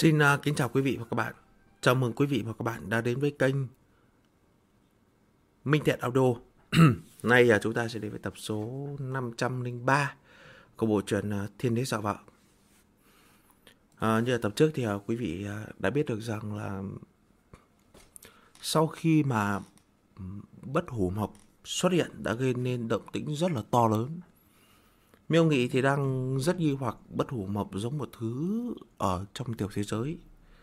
Xin kính chào quý vị và các bạn. Chào mừng quý vị và các bạn đã đến với kênh Minh Thiện Audio. Nay chúng ta sẽ đến với tập số 503 của bộ truyện Thiên Đế Dọa Vợ. Như là tập trước thì quý vị đã biết được rằng là sau khi mà Bất Hủ Mộc xuất hiện đã gây nên động tĩnh rất là to lớn. Miêu Nghị thì đang rất nghi hoặc Bất Hủ Mộc giống một thứ ở trong tiểu thế giới.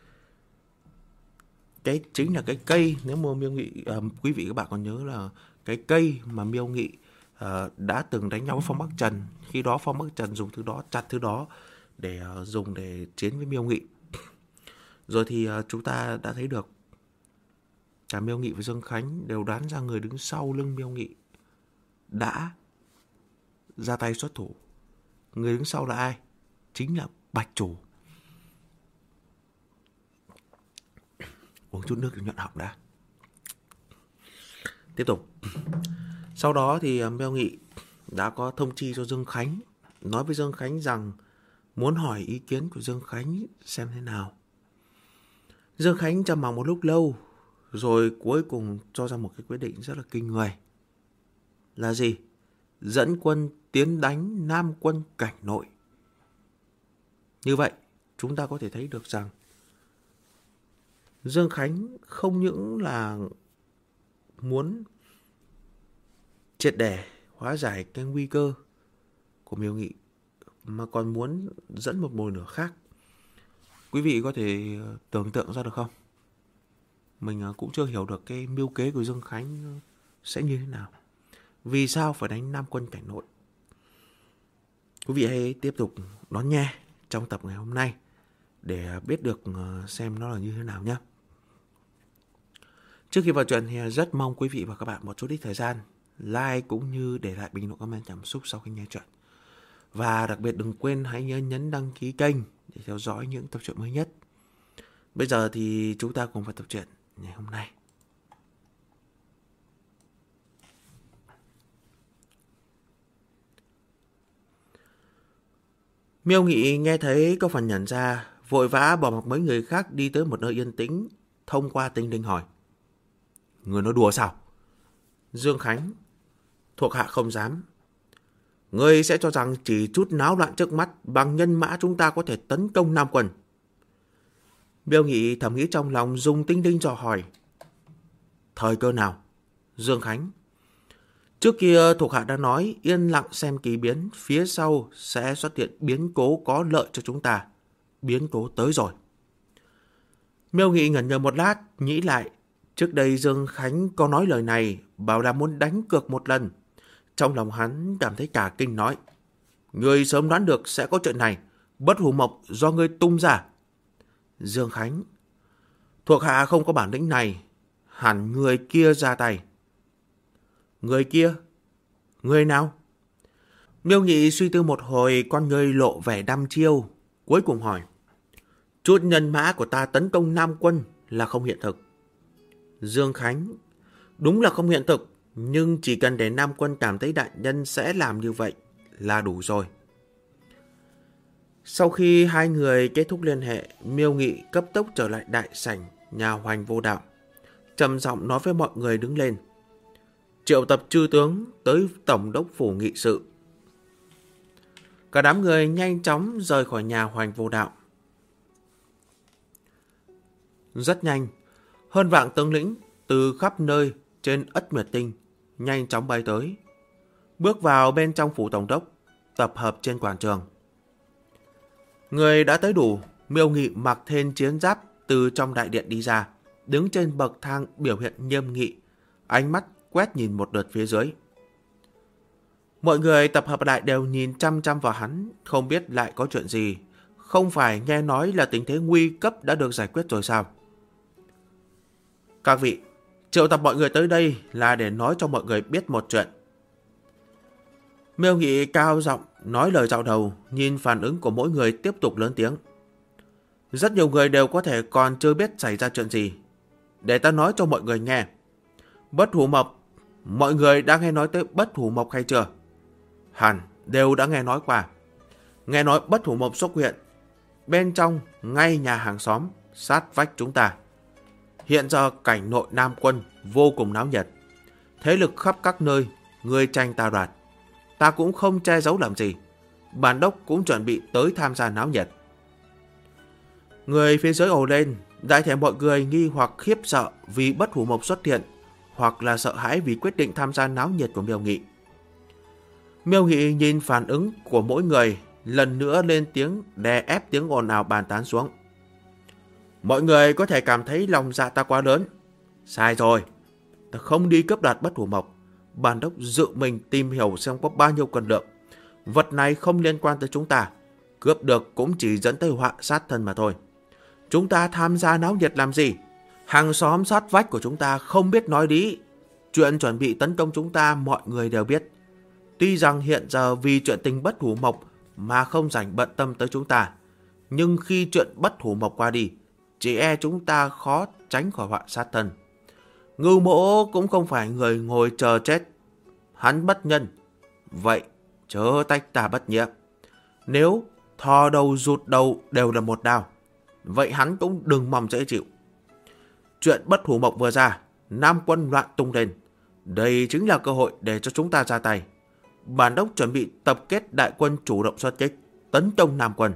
Cái chính là cái cây, nếu mà Miêu Nghị quý vị các bạn còn nhớ là cái cây mà Miêu Nghị đã từng đánh nhau với Phong Bắc Trần. Khi đó Phong Bắc Trần dùng thứ đó, chặt thứ đó để dùng để chiến với Miêu Nghị. Rồi thì chúng ta đã thấy được cả Miêu Nghị và Dương Khánh đều đoán ra người đứng sau lưng Miêu Nghị đã ra tay xuất thủ. Người đứng sau là ai? Chính là Bạch Chủ. Uống chút nước để nhuận họng đã. Tiếp tục. Sau đó thì Miêu Nghị đã có thông chi cho Dương Khánh, nói với Dương Khánh rằng muốn hỏi ý kiến của Dương Khánh xem thế nào. Dương Khánh trầm mặc một lúc lâu, rồi cuối cùng cho ra một cái quyết định rất là kinh người. Là gì? Dẫn quân tiến đánh Nam quân cảnh nội. Như vậy, chúng ta có thể thấy được rằng Dương Khánh không những là muốn triệt để hóa giải cái nguy cơ của Miêu Nghị, mà còn muốn dẫn một mồi lửa khác. Quý vị có thể tưởng tượng ra được không? Mình cũng chưa hiểu được cái mưu kế của Dương Khánh sẽ như thế nào. Vì sao phải đánh Nam quân cảnh nội? Quý vị hãy tiếp tục đón nghe trong tập ngày hôm nay để biết được xem nó là như thế nào nhé. Trước khi vào chuyện thì rất mong quý vị và các bạn một chút ít thời gian like cũng như để lại bình luận comment cảm xúc sau khi nghe chuyện. Và đặc biệt đừng quên hãy nhớ nhấn đăng ký kênh để theo dõi những tập truyện mới nhất. Bây giờ thì chúng ta cùng vào tập truyện ngày hôm nay. Miêu Nghị nghe thấy có phần nhận ra, vội vã bỏ mặc mấy người khác đi tới một nơi yên tĩnh, thông qua Tinh Linh hỏi. Người nói đùa sao? Dương Khánh, thuộc hạ không dám. Ngươi sẽ cho rằng chỉ chút náo loạn trước mắt bằng nhân mã chúng ta có thể tấn công Nam quân. Miêu Nghị thầm nghĩ trong lòng, dùng Tinh Linh dò hỏi. Thời cơ nào? Dương Khánh, trước kia thuộc hạ đã nói yên lặng xem kỳ biến, phía sau sẽ xuất hiện biến cố có lợi cho chúng ta. Biến cố tới rồi. Miêu Nghị ngẩn ngơ một lát, nghĩ lại. Trước đây Dương Khánh có nói lời này, bảo là muốn đánh cược một lần. Trong lòng hắn cảm thấy cả kinh, nói. Người sớm đoán được sẽ có chuyện này. Bất Hủ Mộc do ngươi tung ra. Dương Khánh, thuộc hạ không có bản lĩnh này. Hẳn người kia ra tay. Người kia? Người nào? Miêu Nghị suy tư một hồi, con người lộ vẻ đăm chiêu, cuối cùng hỏi. Chút nhân mã của ta tấn công Nam quân là không hiện thực. Dương Khánh, đúng là không hiện thực, nhưng chỉ cần để Nam quân cảm thấy đại nhân sẽ làm như vậy là đủ rồi. Sau khi hai người kết thúc liên hệ, Miêu Nghị cấp tốc trở lại đại sảnh nhà Hoành Vô Đạo, trầm giọng nói với mọi người đứng lên. Triệu tập chư tướng tới tổng đốc phủ nghị sự. Cả đám người nhanh chóng rời khỏi nhà Hoành Vô Đạo. Rất nhanh, hơn vạn tướng lĩnh từ khắp nơi trên Ất Nguyệt Tinh nhanh chóng bay tới, bước vào bên trong phủ tổng đốc, tập hợp trên quảng trường. Người đã tới đủ, Miêu Nghị mặc thêm chiến giáp từ trong đại điện đi ra, đứng trên bậc thang biểu hiện nghiêm nghị, ánh mắt quét nhìn một lượt phía dưới. Mọi người tập hợp lại đều nhìn chăm chăm vào hắn, không biết lại có chuyện gì. Không phải nghe nói là tình thế nguy cấp đã được giải quyết rồi sao? Các vị, triệu tập mọi người tới đây là để nói cho mọi người biết một chuyện. Miêu Nghị cao giọng nói lời dạo đầu, nhìn phản ứng của mỗi người tiếp tục lớn tiếng. Rất nhiều người đều có thể còn chưa biết xảy ra chuyện gì. Để ta nói cho mọi người nghe. Bất Hủ Mộc, mọi người đã nghe nói tới Bất Hủ Mộc hay chưa? Hẳn đều đã nghe nói qua. Nghe nói Bất Hủ Mộc xuất hiện, bên trong ngay nhà hàng xóm sát vách chúng ta. Hiện giờ cảnh nội Nam Quân vô cùng náo nhiệt. Thế lực khắp các nơi, ngươi tranh ta đoạt. Ta cũng không che giấu làm gì. Bản đốc cũng chuẩn bị tới tham gia náo nhiệt. Người phía dưới ồ lên, đại thể mọi người nghi hoặc khiếp sợ vì Bất Hủ Mộc xuất hiện, hoặc là sợ hãi vì quyết định tham gia náo nhiệt của Miêu Nghị. Miêu Nghị nhìn phản ứng của mỗi người, lần nữa lên tiếng đè ép tiếng ồn ào bàn tán xuống. Mọi người có thể cảm thấy lòng dạ ta quá lớn. Sai rồi, ta không đi cướp đoạt Bất Hủ Mộc. Bản đốc tự mình tìm hiểu xem có bao nhiêu cân lượng. Vật này không liên quan tới chúng ta. Cướp được cũng chỉ dẫn tới họa sát thân mà thôi. Chúng ta tham gia náo nhiệt làm gì? Hàng xóm sát vách của chúng ta không biết nói lý. Chuyện chuẩn bị tấn công chúng ta mọi người đều biết. Tuy rằng hiện giờ vì chuyện tình Bất Hủ Mộc mà không rảnh bận tâm tới chúng ta, nhưng khi chuyện Bất Hủ Mộc qua đi, chỉ e chúng ta khó tránh khỏi họa sát thân. Ngưu Mỗ cũng không phải người ngồi chờ chết. Hắn bất nhân, vậy chớ tách ta bất nghĩa. Nếu thò đầu rụt đầu đều là một đao, vậy hắn cũng đừng mong dễ chịu. Chuyện Bất Hủ Mộc vừa ra, Nam Quân loạn tung lên. Đây chính là cơ hội để cho chúng ta ra tay. Bản đốc chuẩn bị tập kết đại quân chủ động xuất kích, tấn công Nam Quân.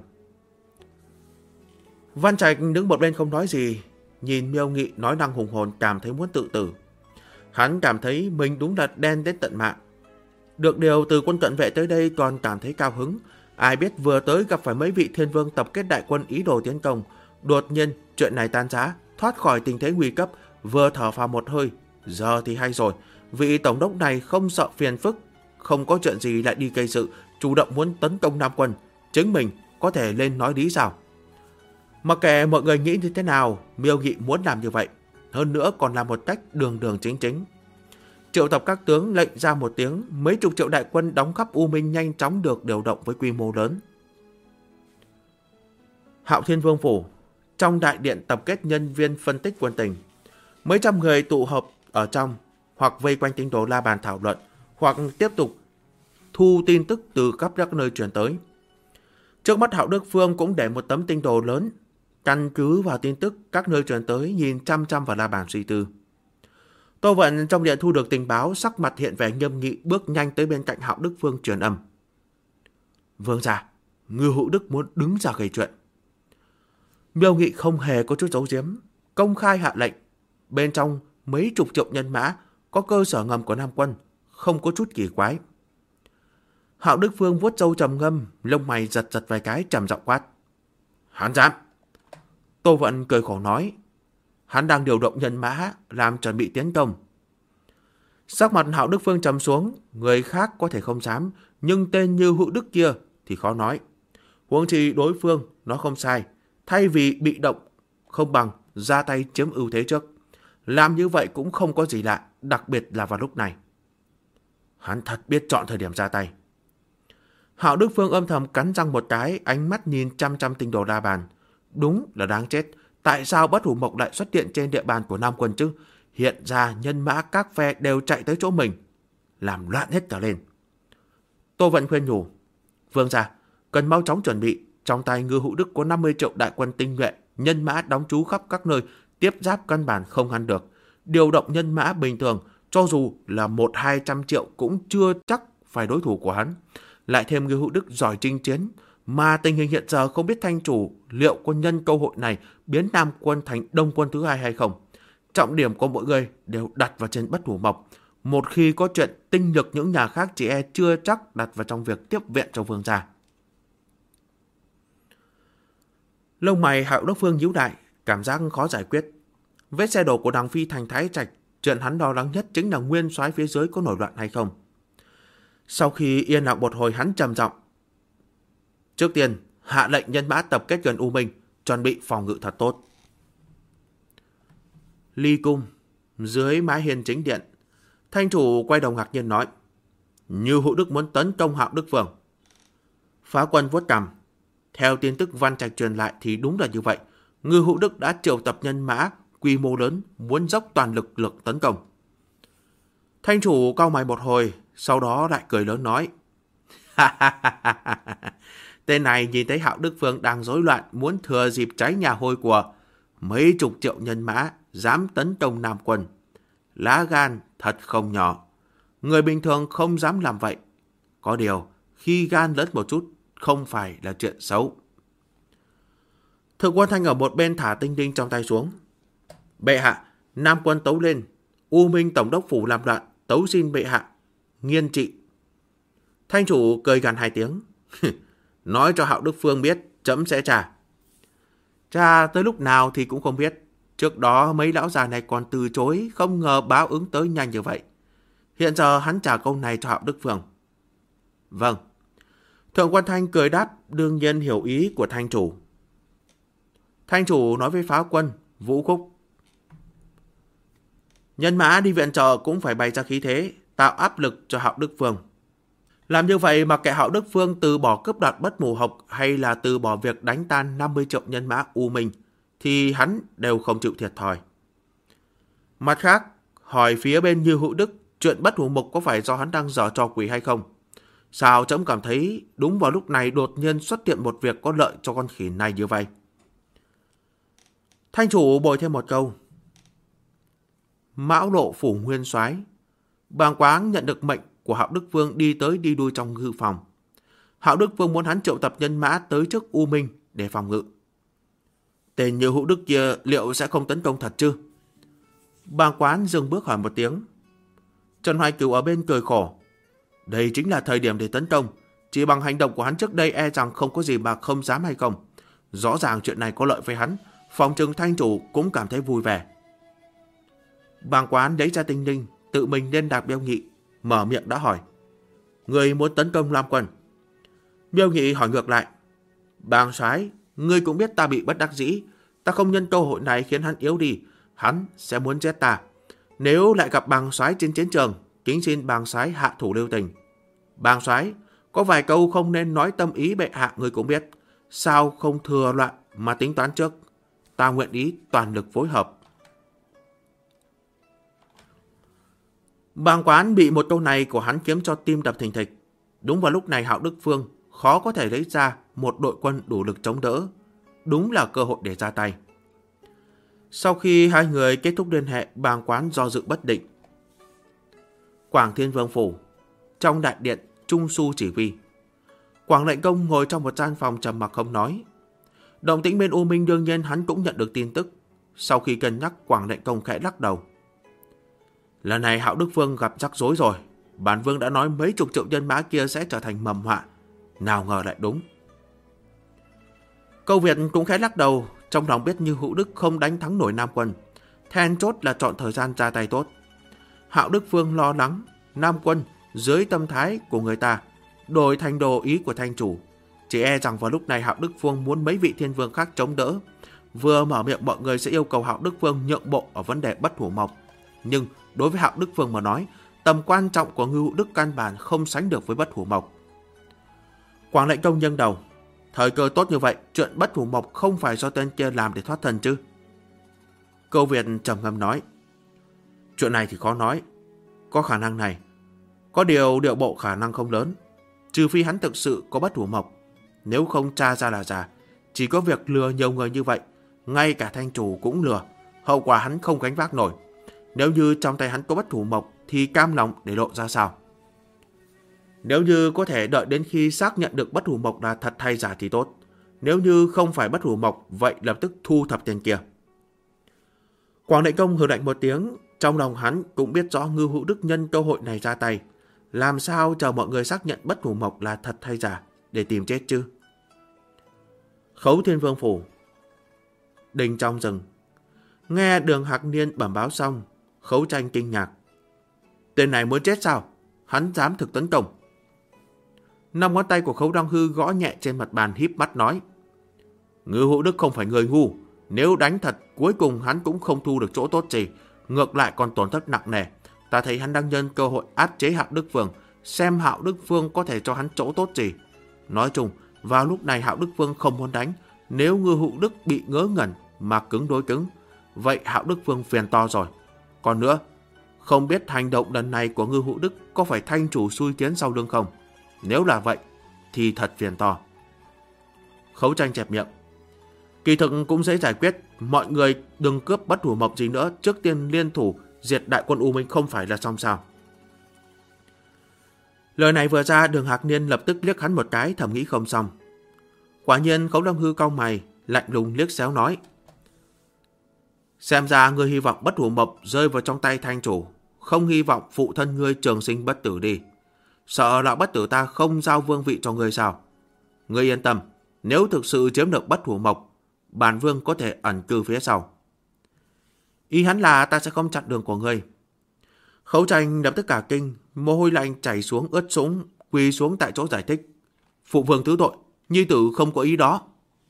Văn Trạch đứng một bên không nói gì, nhìn Miêu Nghị nói năng hùng hồn cảm thấy muốn tự tử. Hắn cảm thấy mình đúng là đen đến tận mạng. Được điều từ quân cận vệ tới đây còn cảm thấy cao hứng. Ai biết vừa tới gặp phải mấy vị thiên vương tập kết đại quân ý đồ tiến công. Đột nhiên chuyện này tan rã, thoát khỏi tình thế nguy cấp, vừa thở phào một hơi. Giờ thì hay rồi, vị tổng đốc này không sợ phiền phức, không có chuyện gì lại đi gây sự, chủ động muốn tấn công Nam Quân. Chính mình có thể lên nói lý sao? Mặc kệ mọi người nghĩ như thế nào, Miêu Nghị muốn làm như vậy. Hơn nữa còn là một cách đường đường chính chính. Triệu tập các tướng lệnh ra một tiếng, mấy chục triệu đại quân đóng khắp U Minh nhanh chóng được điều động với quy mô lớn. Hạo Thiên Vương Phủ, trong đại điện tập kết nhân viên phân tích quân tình. Mấy trăm người tụ hợp ở trong, hoặc vây quanh tinh đồ la bàn thảo luận, hoặc tiếp tục thu tin tức từ khắp các nơi truyền tới. Trước mắt Hạo Đức Phương cũng để một tấm tinh đồ lớn, căn cứ vào tin tức các nơi truyền tới, nhìn chăm chăm vào la bàn suy tư. Tô Vận trong điện thu được tình báo, sắc mặt hiện vẻ nghiêm nghị, bước nhanh tới bên cạnh Hạo Đức Phương truyền âm. Vương gia, Ngưu Hữu Đức muốn đứng ra gây chuyện. Miêu Nghị không hề có chút giấu giếm, công khai hạ lệnh. Bên trong mấy chục triệu nhân mã, có cơ sở ngầm của Nam Quân, không có chút kỳ quái. Hạo Đức Phương vuốt râu trầm ngâm, lông mày giật giật vài cái, trầm giọng quát. Hắn dám! Tô Vận cười khổ nói. Hắn đang điều động nhân mã, làm chuẩn bị tiến công. Sắc mặt Hạo Đức Phương trầm xuống, người khác có thể không dám, nhưng tên như Hữu Đức kia thì khó nói. Huống chi đối phương, nó không sai. Thay vì bị động, không bằng ra tay chiếm ưu thế trước. Làm như vậy cũng không có gì lạ, đặc biệt là vào lúc này. Hắn thật biết chọn thời điểm ra tay. Hạo Đức Phương âm thầm cắn răng một cái, ánh mắt nhìn chăm chăm tinh đồ la bàn. Đúng là đáng chết. Tại sao Bất Hủ Mộc lại xuất hiện trên địa bàn của Nam Quân chứ? Hiện ra nhân mã các phe đều chạy tới chỗ mình, làm loạn hết cả lên. Tô Vận khuyên nhủ. Vương gia, cần mau chóng chuẩn bị. Trong tay Ngưu Hữu Đức có 50 triệu đại quân tinh nhuệ, nhân mã đóng trú khắp các nơi, tiếp giáp căn bản không ngăn được. Điều động nhân mã bình thường, cho dù là 100-200 triệu cũng chưa chắc phải đối thủ của hắn. Lại thêm Ngưu Hữu Đức giỏi chinh chiến, mà tình hình hiện giờ không biết Thanh chủ liệu có nhân cơ hội này biến Nam Quân thành Đông Quân thứ hai hay không. Trọng điểm của mọi người đều đặt vào trên Bất Hủ Mộc. Một khi có chuyện tinh lực những nhà khác chỉ e chưa chắc đặt vào trong việc tiếp viện cho vương gia. Lông mày Hạo Đức Phương nhíu đại, cảm giác khó giải quyết. Vết xe đổ của Đằng Phi thành Thái Trạch, chuyện hắn lo lắng nhất chính là nguyên soái phía dưới có nổi loạn hay không. Sau khi yên lặng một hồi, hắn trầm giọng. Trước tiên, hạ lệnh nhân mã tập kết gần U Minh, chuẩn bị phòng ngự thật tốt. Ly cung, dưới mái hiên chính điện, Thanh chủ quay đầu ngạc nhiên nói. Như Hữu Đức muốn tấn công Hạo Đức Phương. Phá Quân vuốt cằm. Theo tin tức Văn Trạch truyền lại thì đúng là như vậy. Ngưu Hữu Đức đã triệu tập nhân mã quy mô lớn, muốn dốc toàn lực tấn công. Thanh chủ cau mày một hồi, sau đó lại cười lớn nói. Tên này nhìn thấy Hạo Đức Phương đang rối loạn, muốn thừa dịp cháy nhà hôi của mấy chục triệu nhân mã, dám tấn công Nam Quân. Lá gan thật không nhỏ. Người bình thường không dám làm vậy. Có điều, khi gan lớn một chút, không phải là chuyện xấu. Thượng Quan Thanh ở một bên thả tinh đinh trong tay xuống. Bệ hạ, Nam Quân tấu lên. U Minh Tổng đốc phủ làm loạn, tấu xin bệ hạ nghiên trị. Thanh chủ cười gằn 2 tiếng. Nói cho Hạo Đức Phương biết, chấm sẽ trả. Trả tới lúc nào thì cũng không biết. Trước đó mấy lão già này còn từ chối, không ngờ báo ứng tới nhanh như vậy. Hiện giờ hắn trả câu này cho Hạo Đức Phương. Vâng. Thượng Quan Thanh cười đáp, đương nhiên hiểu ý của Thanh chủ. Thanh chủ nói với pháo quân, Vũ Khúc. Nhân mã đi viện trợ cũng phải bày ra khí thế, tạo áp lực cho Hạo Đức Phương. Làm như vậy mặc kệ Hạo Đức Phương từ bỏ cướp đoạt Bất Mù Hộc hay là từ bỏ việc đánh tan 50 triệu nhân mã U Minh, thì hắn đều không chịu thiệt thòi. Mặt khác, hỏi phía bên Như Hữu Đức, chuyện Bất Hủ Mộc có phải do hắn đang giở trò quỷ hay không? Sao trẫm cảm thấy đúng vào lúc này đột nhiên xuất hiện một việc có lợi cho con khỉ này như vậy? Thanh chủ bồi thêm một câu. Mão Lộ phủ nguyên soái, Bàng Quáng nhận được mệnh của Hạo Đức Vương đi tới đi lui trong ngự phòng. Hạo Đức Vương muốn hắn triệu tập nhân mã tới trước U Minh để phòng ngự. Tên Như Hữu Đức kia liệu sẽ không tấn công thật chứ? Bàng Quán dừng bước hỏi một tiếng. Trần Hoài Cửu ở bên cười khổ. Đây chính là thời điểm để tấn công. Chỉ bằng hành động của hắn trước đây e rằng không có gì mà không dám hay không. Rõ ràng chuyện này có lợi với hắn. Phòng trừng Thanh chủ cũng cảm thấy vui vẻ. Bàng Quán lấy ra tinh linh, tự mình lên đạp Miêu Nghị, mở miệng đã hỏi. Người muốn tấn công Lam Quân? Miêu Nghị hỏi ngược lại. Bàng soái, ngươi cũng biết ta bị bất đắc dĩ. Ta không nhân cơ hội này khiến hắn yếu đi. Hắn sẽ muốn giết ta. Nếu lại gặp Bàng soái trên chiến trường, kính xin Bàng soái hạ thủ lưu tình. Bàng soái, có vài câu không nên nói tâm ý bệ hạ ngươi cũng biết. Sao không thừa loạn mà tính toán trước? Ta nguyện ý toàn lực phối hợp. Bàng Quán bị một câu này của hắn kiếm cho tim đập thình thịch. Đúng vào lúc này Hạo Đức Phương khó có thể lấy ra một đội quân đủ lực chống đỡ. Đúng là cơ hội để ra tay. Sau khi hai người kết thúc liên hệ, Bàng Quán do dự bất định. Quảng Thiên Vương phủ, trong đại điện Trung Su chỉ huy. Quảng Lệnh Công ngồi trong một gian phòng trầm mặc không nói. Động tĩnh bên U Minh đương nhiên hắn cũng nhận được tin tức. Sau khi cân nhắc, Quảng Lệnh Công khẽ lắc đầu. Lần này Hạo Đức Phương gặp rắc rối rồi. Bản vương đã nói mấy chục triệu nhân mã kia sẽ trở thành mầm họa. Nào ngờ lại đúng. Câu Việt cũng khẽ lắc đầu, trong lòng biết Như Hữu Đức không đánh thắng nổi Nam Quân. Then chốt là chọn thời gian ra tay tốt. Hạo Đức Phương lo lắng Nam Quân dưới tâm thái của người ta đổi thành đồ ý của Thanh chủ. Chỉ e rằng vào lúc này Hạo Đức Phương muốn mấy vị thiên vương khác chống đỡ. Vừa mở miệng mọi người sẽ yêu cầu Hạo Đức Phương nhượng bộ ở vấn đề Bất Hủ Mộc. Nhưng đối với Hạo Đức Phương mà nói, tầm quan trọng của Ngưu Hữu Đức căn bản không sánh được với Bất Hủ Mộc. Quảng Lệnh Công nhân đầu. Thời cơ tốt như vậy, chuyện Bất Hủ Mộc không phải do tên kia làm để thoát thân chứ? Câu Việt trầm ngâm nói. Chuyện này thì khó nói. Có khả năng này. Có điều điệu bộ khả năng không lớn. Trừ phi hắn thực sự có Bất Hủ Mộc. Nếu không tra ra là giả, chỉ có việc lừa nhiều người như vậy, ngay cả Thanh chủ cũng lừa. Hậu quả hắn không gánh vác nổi. Nếu như trong tay hắn có Bất Hủ Mộc thì cam lòng để lộ ra sao? Nếu như có thể đợi đến khi xác nhận được Bất Hủ Mộc là thật hay giả thì tốt. Nếu như không phải Bất Hủ Mộc, vậy lập tức thu thập tên kia. Quảng Lệnh Công hừ lạnh một tiếng. Trong lòng hắn cũng biết rõ Ngưu Hữu Đức nhân cơ hội này ra tay. Làm sao chờ mọi người xác nhận Bất Hủ Mộc là thật hay giả để tìm chết chứ? Khấu Thiên Vương phủ. Đình trong rừng. Nghe Đường Hạc Niên bẩm báo xong, Khấu Tranh kinh ngạc. Tên này muốn chết sao? Hắn dám thực tấn công. 5 ngón tay của Khấu Đăng Hư gõ nhẹ trên mặt bàn, híp mắt nói. Ngưu Hữu Đức không phải người ngu. Nếu đánh thật, cuối cùng hắn cũng không thu được chỗ tốt gì. Ngược lại còn tổn thất nặng nề. Ta thấy hắn đang nhân cơ hội áp chế Hạo Đức Phương, xem Hạo Đức Phương có thể cho hắn chỗ tốt gì. Nói chung, vào lúc này Hạo Đức Phương không muốn đánh. Nếu Ngưu Hữu Đức bị ngớ ngẩn mà cứng đối cứng, vậy Hạo Đức Phương phiền to rồi. Còn nữa, không biết hành động lần này của Ngưu Hữu Đức có phải Thanh chủ xui tiến sau lưng không? Nếu là vậy, thì thật phiền to. Khấu Tranh chẹp miệng. Kỳ thực cũng dễ giải quyết, mọi người đừng cướp Bất Hủ Mộc gì nữa, trước tiên liên thủ diệt đại quân U Minh không phải là xong sao? Lời này vừa ra, Đường Hạc Niên lập tức liếc hắn một cái, thầm nghĩ không xong. Quả nhiên Khấu Lâm Hư cau mày, lạnh lùng liếc xéo nói: xem ra ngươi hy vọng Bất Hủ Mộc rơi vào trong tay Thanh chủ, không hy vọng phụ thân ngươi trường sinh bất tử đi. Sợ lão bất tử ta không giao vương vị cho ngươi sao? Ngươi yên tâm, nếu thực sự chiếm được Bất Hủ Mộc, bản vương có thể ẩn cư phía sau. Ý hắn là ta sẽ không chặn đường của ngươi. Khấu Tranh lập tức cả kinh, mồ hôi lạnh chảy xuống ướt sũng, quỳ xuống tại chỗ giải thích: phụ vương thứ tội, nhi tử không có ý đó.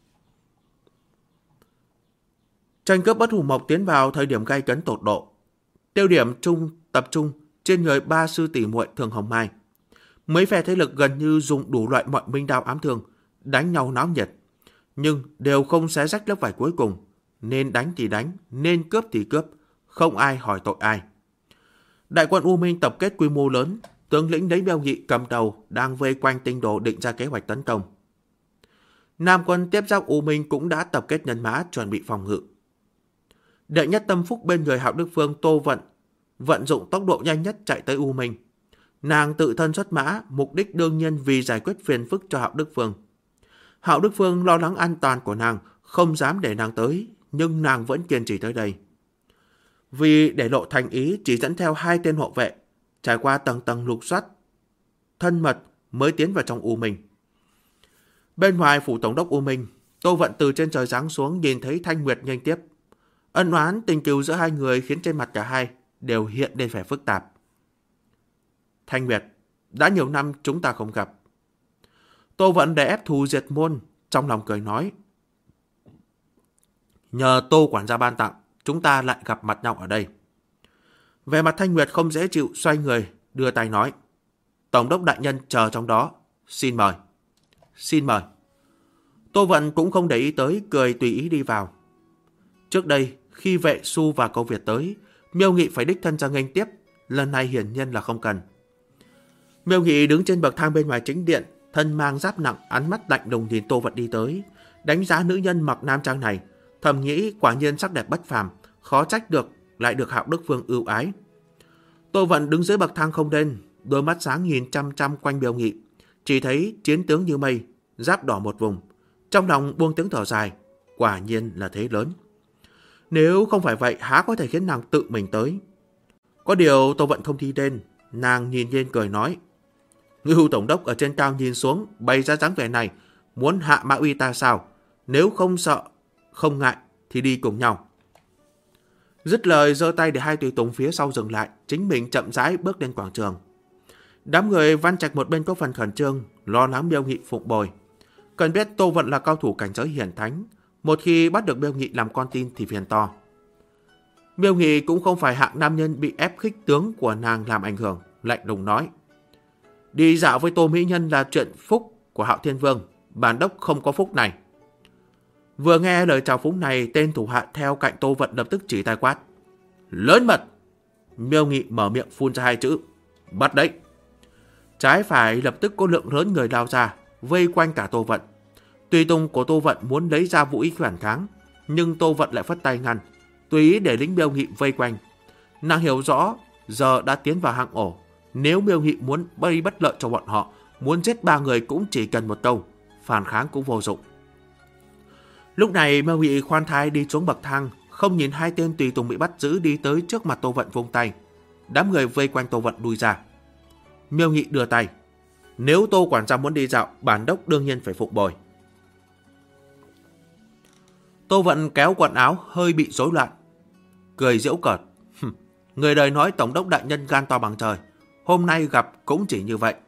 Tranh cướp Bất Hủ Mộc tiến vào thời điểm gay cấn tột độ. Tiêu điểm tập trung trên người ba sư tỷ muội Thường Hồng Mai. Mấy phe thế lực gần như dùng đủ loại mọi minh đao ám thương, đánh nhau náo nhiệt, nhưng đều không xé rách lớp vải cuối cùng. Nên đánh thì đánh, nên cướp thì cướp, không ai hỏi tội ai. Đại quân U Minh tập kết quy mô lớn, tướng lĩnh lấy Miêu Nghị cầm đầu đang vây quanh tinh đồ định ra kế hoạch tấn công. Nam quân tiếp giáp U Minh cũng đã tập kết nhân mã chuẩn bị phòng ngự. Đệ nhất tâm phúc bên người Hạo Đức Phương Tô vận dụng tốc độ nhanh nhất chạy tới U Minh. Nàng tự thân xuất mã, mục đích đương nhiên vì giải quyết phiền phức cho Hạo Đức Phương. Hạo Đức Phương lo lắng an toàn của nàng, không dám để nàng tới, nhưng nàng vẫn kiên trì tới đây. Vì để lộ thành ý, chỉ dẫn theo 2 tên hộ vệ, trải qua tầng tầng lục soát thân mật mới tiến vào trong U Minh. Bên ngoài phủ tổng đốc U Minh, Tô Vận từ trên trời giáng xuống nhìn thấy Thanh Nguyệt nhanh tiếp. Ân oán tình cừu giữa hai người khiến trên mặt cả hai đều hiện lên vẻ phức tạp. Thanh Nguyệt, đã nhiều năm chúng ta không gặp. Tô Vận để ép thù diệt môn, trong lòng cười nói: nhờ Tô quản gia ban tặng, chúng ta lại gặp mặt nhau ở đây. Về mặt Thanh Nguyệt không dễ chịu, xoay người, đưa tay nói: tổng đốc đại nhân chờ trong đó, xin mời. Xin mời. Tô Vận cũng không để ý tới, cười tùy ý đi vào. Trước đây, khi vệ Su và Câu Việt tới, Miêu Nghị phải đích thân ra nghênh tiếp, lần này hiển nhiên là không cần. Miêu Nghị đứng trên bậc thang bên ngoài chính điện, thân mang giáp nặng, ánh mắt lạnh lùng nhìn Tô Vận đi tới, đánh giá nữ nhân mặc nam trang này, thầm nghĩ quả nhiên sắc đẹp bất phàm, khó trách được lại được Hạo Đức Phương ưu ái. Tô Vận đứng dưới bậc thang không lên, đôi mắt sáng nhìn chăm chăm quanh Miêu Nghị, chỉ thấy chiến tướng như mây, giáp đỏ một vùng, trong lòng buông tiếng thở dài, quả nhiên là thế lớn. Nếu không phải vậy, há có thể khiến nàng tự mình tới. Có điều Tô Vận không thi lên, nàng nhìn nhiên cười nói: Ngưu tổng đốc ở trên cao nhìn xuống, bày ra dáng vẻ này, muốn hạ mã uy ta sao? Nếu không sợ, không ngại, thì đi cùng nhau. Dứt lời giơ tay để 2 tùy tùng phía sau dừng lại, chính mình chậm rãi bước lên quảng trường. Đám người Văn Trạch một bên có phần khẩn trương, lo lắng Miêu Nghị phụng bồi. Cần biết Tô Vận là cao thủ cảnh giới hiển thánh, một khi bắt được Miêu Nghị làm con tin thì phiền to. Miêu Nghị cũng không phải hạng nam nhân bị ép khích tướng của nàng làm ảnh hưởng, lạnh lùng nói: đi dạo với Tô mỹ nhân là chuyện phúc của Hạo Thiên Vương, bản đốc không có phúc này. Vừa nghe lời chào phúng này, tên thủ hạ theo cạnh Tô Vận lập tức chỉ tay quát: lớn mật! Miêu Nghị mở miệng phun ra 2 chữ: bắt đấy. Trái phải lập tức có lượng lớn người lao ra, vây quanh cả Tô Vận. Tùy tùng của Tô Vận muốn lấy ra vũ khí phản kháng, nhưng Tô Vận lại phất tay ngăn, tùy ý để lính Miêu Nghị vây quanh. Nàng hiểu rõ giờ đã tiến vào hang ổ, nếu Miêu Nghị muốn gây bất lợi cho bọn họ, muốn giết 3 người cũng chỉ cần một câu, phản kháng cũng vô dụng. Lúc này Miêu Nghị khoan thai đi xuống bậc thang, không nhìn 2 tên tùy tùng bị bắt giữ đi tới trước mặt Tô Vận vung tay. Đám người vây quanh Tô Vận lui ra. Miêu Nghị đưa tay: nếu Tô quản gia muốn đi dạo, bản đốc đương nhiên phải phục bồi. Tô Vận kéo quần áo hơi bị rối loạn, cười giễu cợt: người đời nói tổng đốc đại nhân gan to bằng trời, hôm nay gặp cũng chỉ như vậy.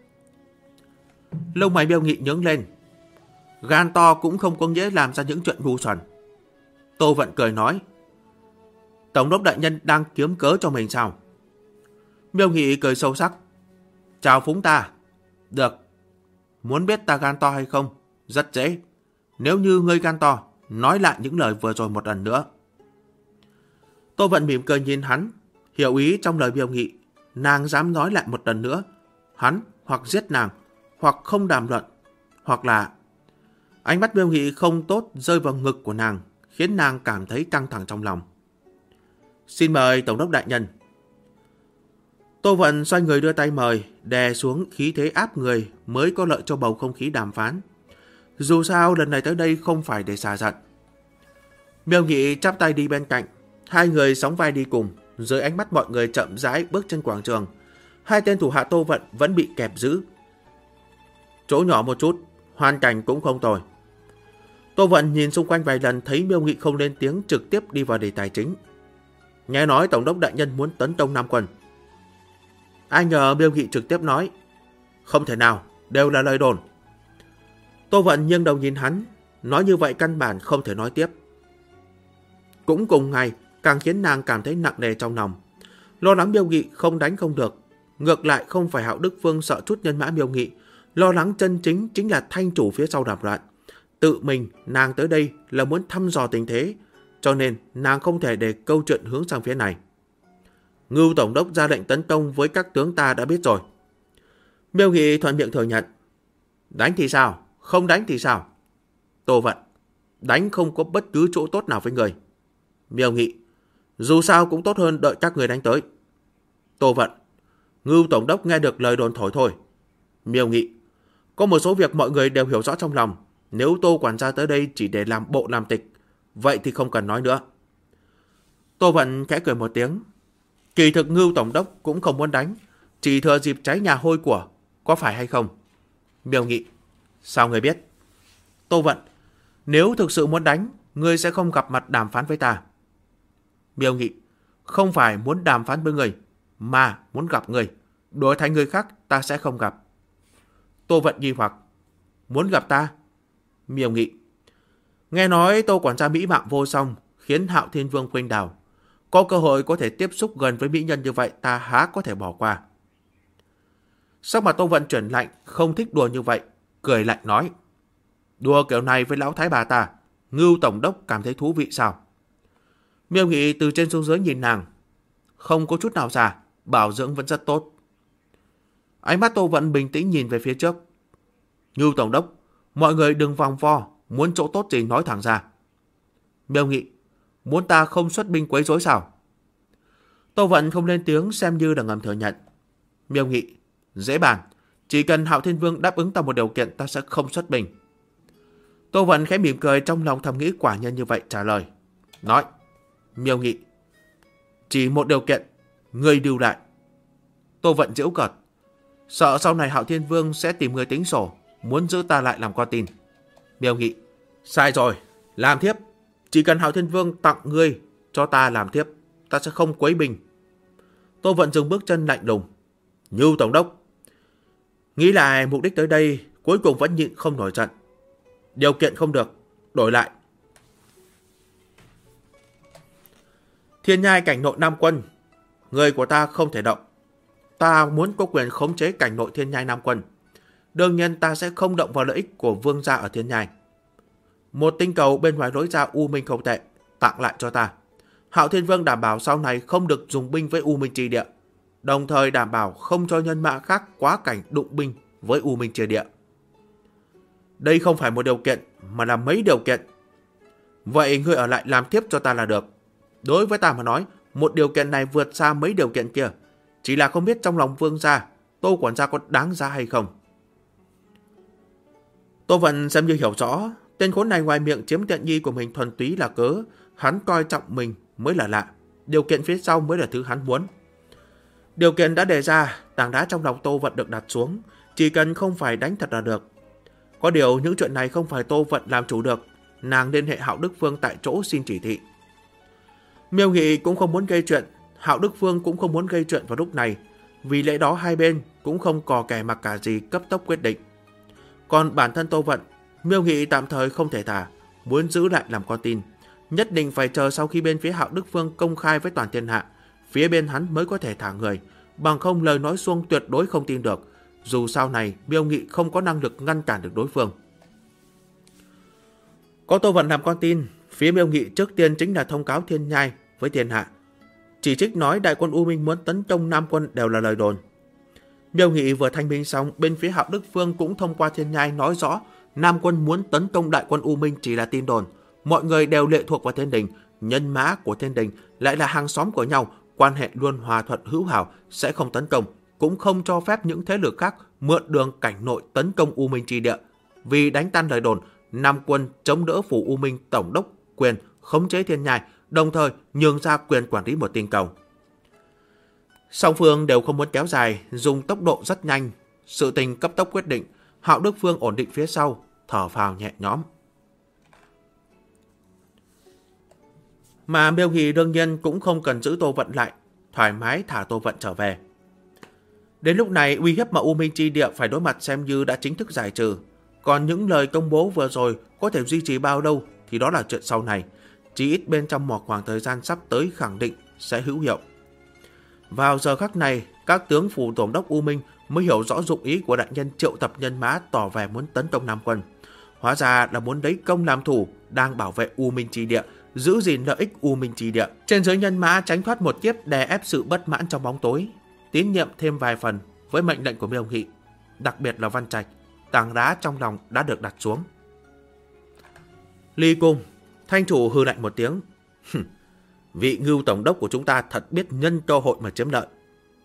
Lông mày Miêu Nghị nhướng lên: gan to cũng không có nghĩa làm ra những chuyện ngu xuẩn. Tô Vận cười nói: tổng đốc đại nhân đang kiếm cớ cho mình sao? Miêu Nghị cười sâu sắc: chào phúng ta. Được. Muốn biết ta gan to hay không? Rất dễ. Nếu như ngươi gan to, nói lại những lời vừa rồi một lần nữa. Tô Vận mỉm cười nhìn hắn, hiểu ý trong lời Miêu Nghị. Nàng dám nói lại một lần nữa, hắn hoặc giết nàng, hoặc không đàm luận, hoặc là... Ánh mắt Miêu Nghị không tốt rơi vào ngực của nàng, khiến nàng cảm thấy căng thẳng trong lòng. Xin mời Tổng đốc đại nhân. Tô Vận xoay người đưa tay mời, đè xuống khí thế áp người mới có lợi cho bầu không khí đàm phán. Dù sao lần này tới đây không phải để xả giận. Miêu Nghị chắp tay đi bên cạnh, hai người sóng vai đi cùng, dưới ánh mắt mọi người chậm rãi bước trên quảng trường. Hai tên thủ hạ Tô Vận vẫn bị kẹp giữ. Chỗ nhỏ một chút, hoàn cảnh cũng không tồi. Tô Vận nhìn xung quanh vài lần thấy Miêu Nghị không lên tiếng, trực tiếp đi vào đề tài chính. Nghe nói Tổng đốc đại nhân muốn tấn công Nam quân. Ai ngờ Miêu Nghị trực tiếp nói, không thể nào, đều là lời đồn. Tô Vận nghiêng đầu nhìn hắn, nói như vậy căn bản không thể nói tiếp. Cũng cùng ngày, càng khiến nàng cảm thấy nặng nề trong lòng. Lo lắng Miêu Nghị không đánh không được. Ngược lại không phải Hạo Đức Vương sợ chút nhân mã Miêu Nghị, lo lắng chân chính là thanh chủ phía sau đàm loạn. Tự mình nàng tới đây là muốn thăm dò tình thế, cho nên nàng không thể để câu chuyện hướng sang phía này. Ngưu tổng đốc ra lệnh tấn công với các tướng ta đã biết rồi. Miêu Nghị thuận miệng thừa nhận. Đánh thì sao? Không đánh thì sao? Tô Vận. Đánh không có bất cứ chỗ tốt nào với người. Miêu Nghị. Dù sao cũng tốt hơn đợi các người đánh tới. Tô Vận. Ngưu tổng đốc nghe được lời đồn thổi thôi. Miêu Nghị. Có một số việc mọi người đều hiểu rõ trong lòng. Nếu Tô quản gia tới đây chỉ để làm bộ làm tịch, vậy thì không cần nói nữa. Tô Vận khẽ cười một tiếng. Kỳ thực Ngưu tổng đốc cũng không muốn đánh, chỉ thừa dịp cháy nhà hôi của, có phải hay không? Miêu Nghị. Sao người biết? Tô Vận. Nếu thực sự muốn đánh, ngươi sẽ không gặp mặt đàm phán với ta. Miêu Nghị. Không phải muốn đàm phán với người, mà muốn gặp người. Đổi thành người khác ta sẽ không gặp. Tô Vận nghi hoặc. Muốn gặp ta? Miêu Nghị. Nghe nói Tô quản gia mỹ mạo vô song, khiến Hạo Thiên Vương khuynh đảo. Có cơ hội có thể tiếp xúc gần với mỹ nhân như vậy, ta há có thể bỏ qua. Sắc mặt Tô Vận chuyển lạnh, không thích đùa như vậy, cười lạnh nói. Đùa kiểu này với lão thái bà ta, Ngưu tổng đốc cảm thấy thú vị sao? Miêu Nghị từ trên xuống dưới nhìn nàng. Không có chút nào già, bảo dưỡng vẫn rất tốt. Ánh mắt Tô Vận bình tĩnh nhìn về phía trước. Ngưu tổng đốc, mọi người đừng vòng vo, muốn chỗ tốt gì nói thẳng ra. Miêu Nghị. Muốn ta không xuất binh quấy rối sao? Tô Vận không lên tiếng, xem như là ngầm thừa nhận. Miêu Nghị. Dễ bàn, chỉ cần Hạo Thiên Vương đáp ứng ta một điều kiện, ta sẽ không xuất binh. Tô Vận khẽ mỉm cười, trong lòng thầm nghĩ quả nhân như vậy, trả lời. Nói. Miêu Nghị. Chỉ một điều kiện, ngươi lưu lại. Tô Vận giễu cợt. Sợ sau này Hạo Thiên Vương sẽ tìm người tính sổ, muốn giữ ta lại làm con tin. Miêu Nghị. Sai rồi, làm thiếp. Chỉ cần Hạo Thiên Vương tặng ngươi cho ta làm thiếp, ta sẽ không quấy binh. Tô Vận dừng bước chân lạnh lùng. Ngưu tổng đốc. Nghĩ lại mục đích tới đây, cuối cùng vẫn nhịn không nổi giận. Điều kiện không được, đổi lại. Thiên nhai cảnh nội Nam quân, người của ta không thể động. Ta muốn có quyền khống chế cảnh nội thiên nhai Nam quân. Đương nhiên ta sẽ không động vào lợi ích của vương gia ở thiên nhai. Một tinh cầu bên ngoài lối ra U Minh không tệ, tặng lại cho ta. Hạo Thiên Vương đảm bảo sau này không được dùng binh với U Minh Tri Địa, đồng thời đảm bảo không cho nhân mã khác quá cảnh đụng binh với U Minh Tri Địa. Đây không phải một điều kiện, mà là mấy điều kiện. Vậy ngươi ở lại làm tiếp cho ta là được. Đối với ta mà nói, một điều kiện này vượt xa mấy điều kiện kia. Chỉ là không biết trong lòng vương gia, Tô quản gia có đáng giá hay không. Tô Vận xem như hiểu rõ, tên khốn này ngoài miệng chiếm tiện nghi của mình thuần túy là cớ, hắn coi trọng mình mới là lạ. Điều kiện phía sau mới là thứ hắn muốn. Điều kiện đã đề ra, tảng đá trong lòng Tô Vận được đặt xuống, chỉ cần không phải đánh thật là được. Có điều những chuyện này không phải Tô Vận làm chủ được, nàng liên hệ Hạo Đức Vương tại chỗ xin chỉ thị. Miêu Nghị cũng không muốn gây chuyện, Hạo Đức Vương cũng không muốn gây chuyện vào lúc này, vì lẽ đó hai bên cũng không cò kè mặc cả gì, cấp tốc quyết định. Còn bản thân Tô Vận, Miêu Nghị tạm thời không thể thả, muốn giữ lại làm con tin, nhất định phải chờ sau khi bên phía Hạo Đức Vương công khai với toàn thiên hạ, phía bên hắn mới có thể thả người, bằng không lời nói suông tuyệt đối không tin được, dù sau này Miêu Nghị không có năng lực ngăn cản được đối phương. Có Tô Vận làm con tin, phía Miêu Nghị trước tiên chính là thông cáo thiên nhai với thiên hạ, chỉ trích nói đại quân U Minh muốn tấn công Nam quân đều là lời đồn. Miêu Nghị vừa thanh minh xong, bên phía Hạo Đức Vương cũng thông qua thiên nhai nói rõ Nam quân muốn tấn công đại quân U Minh chỉ là tin đồn. Mọi người đều lệ thuộc vào Thiên Đình, nhân mã của Thiên Đình lại là hàng xóm của nhau, quan hệ luôn hòa thuận hữu hảo, sẽ không tấn công, cũng không cho phép những thế lực khác mượn đường cảnh nội tấn công U Minh chi địa. Vì đánh tan lời đồn, Nam quân chống đỡ phủ U Minh tổng đốc quyền khống chế thiên nhai, đồng thời nhường ra quyền quản lý một tinh cầu. Song phương đều không muốn kéo dài, dùng tốc độ rất nhanh. Sự tình cấp tốc quyết định, Hạo Đức Phương ổn định phía sau, thở phào nhẹ nhõm. Mà Miêu Hỷ đương nhiên cũng không cần giữ Tô Vận lại, thoải mái thả Tô Vận trở về. Đến lúc này, uy hiếp mà U Minh chi địa phải đối mặt xem như đã chính thức giải trừ. Còn những lời công bố vừa rồi có thể duy trì bao lâu thì đó là chuyện sau này. Chỉ ít bên trong một khoảng thời gian sắp tới khẳng định sẽ hữu hiệu. Vào giờ khắc này, các tướng phủ tổng đốc U Minh mới hiểu rõ dụng ý của đại nhân triệu tập nhân mã tỏ vẻ muốn tấn công Nam quân. Hóa ra là muốn lấy công làm thủ, đang bảo vệ U Minh chi địa, giữ gìn lợi ích U Minh chi địa. Trên dưới nhân mã tránh thoát một kiếp đè ép sự bất mãn trong bóng tối, tín nhiệm thêm vài phần với mệnh lệnh của Miêu Hỷ, đặc biệt là Văn Trạch, tảng đá trong lòng đã được đặt xuống. Ly cung, thanh chủ hừ lạnh một tiếng. Vị Ngưu tổng đốc của chúng ta thật biết nhân cơ hội mà chiếm lợi.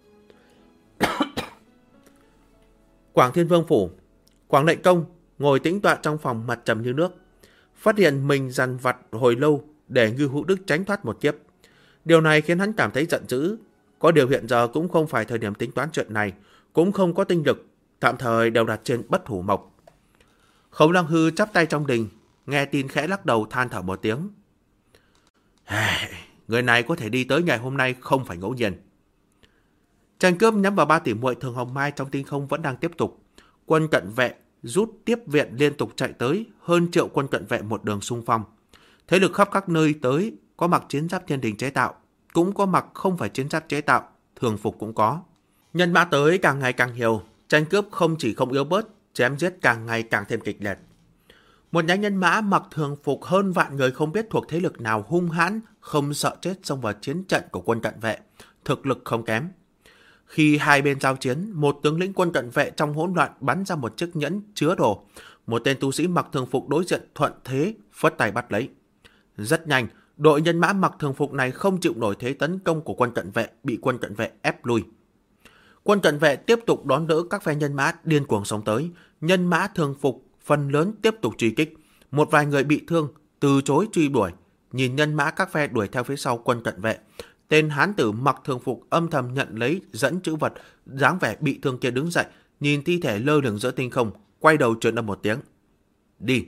Quảng Thiên Vương phủ, Quảng Lệnh Công ngồi tĩnh tọa trong phòng, mặt trầm như nước. Phát hiện mình dằn vặt hồi lâu để Ngưu Hữu Đức tránh thoát một kiếp. Điều này khiến hắn cảm thấy giận dữ. Có điều hiện giờ cũng không phải thời điểm tính toán chuyện này, cũng không có tinh lực, tạm thời đều đặt trên Bất Hủ Mộc. Khấu Lăng Hư chắp tay trong đình, nghe tin khẽ lắc đầu than thở một tiếng. Người này có thể đi tới ngày hôm nay không phải ngẫu nhiên. Tranh cướp nhắm vào 3 tỷ muội Thường Hồng Mai trong tinh không vẫn đang tiếp tục. Quân cận vệ rút tiếp viện liên tục chạy tới, hơn triệu quân cận vệ một đường xung phong. Thế lực khắp các nơi tới, có mặc chiến giáp Thiên Đình chế tạo, cũng có mặc không phải chiến giáp chế tạo, thường phục cũng có. Nhân mã tới càng ngày càng nhiều, tranh cướp không chỉ không yếu bớt, chém giết càng ngày càng thêm kịch liệt. Một nhánh nhân mã mặc thường phục hơn vạn người không biết thuộc thế lực nào hung hãn, không sợ chết xông vào chiến trận của quân cận vệ, thực lực không kém. Khi hai bên giao chiến, một tướng lĩnh quân cận vệ trong hỗn loạn bắn ra một chiếc nhẫn chứa đồ. Một tên tu sĩ mặc thường phục đối diện thuận thế, phất tay bắt lấy. Rất nhanh, đội nhân mã mặc thường phục này không chịu nổi thế tấn công của quân cận vệ, bị quân cận vệ ép lui. Quân cận vệ tiếp tục đón đỡ các phe nhân mã điên cuồng xông tới. Nhân mã thường phục phần lớn tiếp tục truy kích. Một vài người bị thương, từ chối truy đuổi. Nhìn nhân mã các phe đuổi theo phía sau quân cận vệ, tên hán tử mặc thường phục âm thầm nhận lấy dẫn chữ vật, dáng vẻ bị thương kia đứng dậy, nhìn thi thể lơ lửng giữa tinh không, quay đầu truyền âm một tiếng. Đi.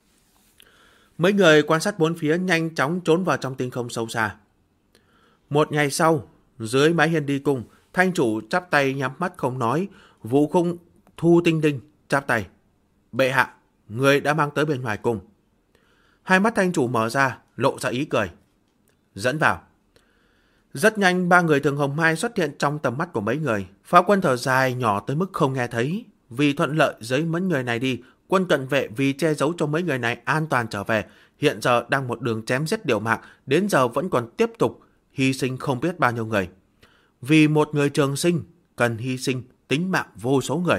Mấy người quan sát bốn phía nhanh chóng trốn vào trong tinh không sâu xa. Một ngày sau, dưới mái hiên đi cung, thanh chủ chắp tay nhắm mắt không nói, Vũ Khung Thu Tinh Đinh chắp tay. Bệ hạ, người đã mang tới bên ngoài cung. Hai mắt thanh chủ mở ra, lộ ra ý cười. Dẫn vào. Rất nhanh, 3 người Thường Hồng Mai xuất hiện trong tầm mắt của mấy người. Phá quân thở dài nhỏ tới mức không nghe thấy. Vì thuận lợi dưới mấy người này đi, quân cận vệ vì che giấu cho mấy người này an toàn trở về, hiện giờ đang một đường chém giết điều mạng, đến giờ vẫn còn tiếp tục, hy sinh không biết bao nhiêu người. Vì một người trường sinh, cần hy sinh tính mạng vô số người.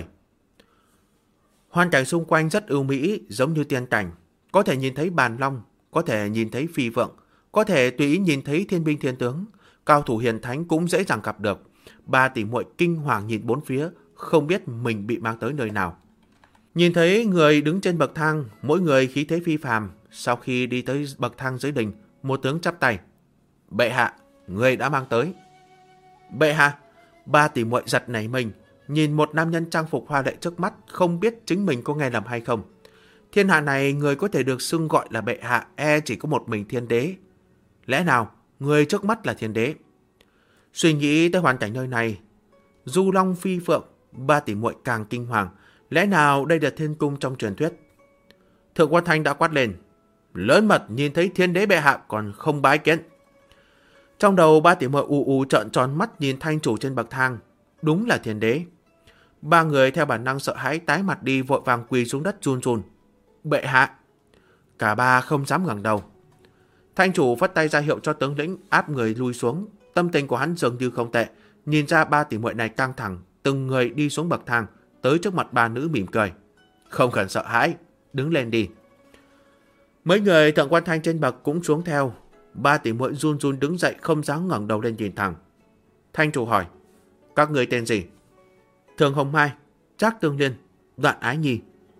Hoàn cảnh xung quanh rất ưu mỹ, giống như tiên cảnh. Có thể nhìn thấy bàn long, có thể nhìn thấy phi vượng, có thể tùy ý nhìn thấy thiên binh thiên tướng. Cao thủ hiền thánh cũng dễ dàng gặp được. 3 tỷ muội kinh hoàng nhìn bốn phía, không biết mình bị mang tới nơi nào. Nhìn thấy người đứng trên bậc thang, mỗi người khí thế phi phàm. Sau khi đi tới bậc thang dưới đình, một tướng chắp tay. Bệ hạ, người đã mang tới. Bệ hạ, 3 tỷ muội giật nảy mình, nhìn một nam nhân trang phục hoa lệ trước mắt, không biết chính mình có nghe lầm hay không. Thiên hạ này người có thể được xưng gọi là bệ hạ chỉ có một mình thiên đế. Lẽ nào người trước mắt là thiên đế? Suy nghĩ tới hoàn cảnh nơi này, Du Long Phi Phượng, 3 tỷ muội càng kinh hoàng. Lẽ nào đây là thiên cung trong truyền thuyết? Thượng Quan Thanh đã quát lên. Lớn mật nhìn thấy thiên đế bệ hạ còn không bái kiến. Trong đầu 3 tỷ muội ù trợn tròn mắt nhìn thanh chủ trên bậc thang. Đúng là thiên đế. 3 người theo bản năng sợ hãi tái mặt đi, vội vàng quỳ xuống đất run run. Bệ hạ. Cả ba không dám ngẩng đầu. Thanh chủ phất tay ra hiệu cho tướng lĩnh áp người lui xuống. Tâm tình của hắn dường như không tệ. Nhìn ra 3 tỷ muội này căng thẳng, từng người đi xuống bậc thang, tới trước mặt 3 nữ mỉm cười. Không cần sợ hãi, đứng lên đi. Mấy người thượng quan Thanh trên bậc cũng xuống theo. Ba tỷ muội run run đứng dậy không dám ngẩng đầu lên nhìn thẳng. Thanh chủ hỏi, các người tên gì? Thường Hồng Mai, Trác Tương Liên, Đoạn Ái Nhi.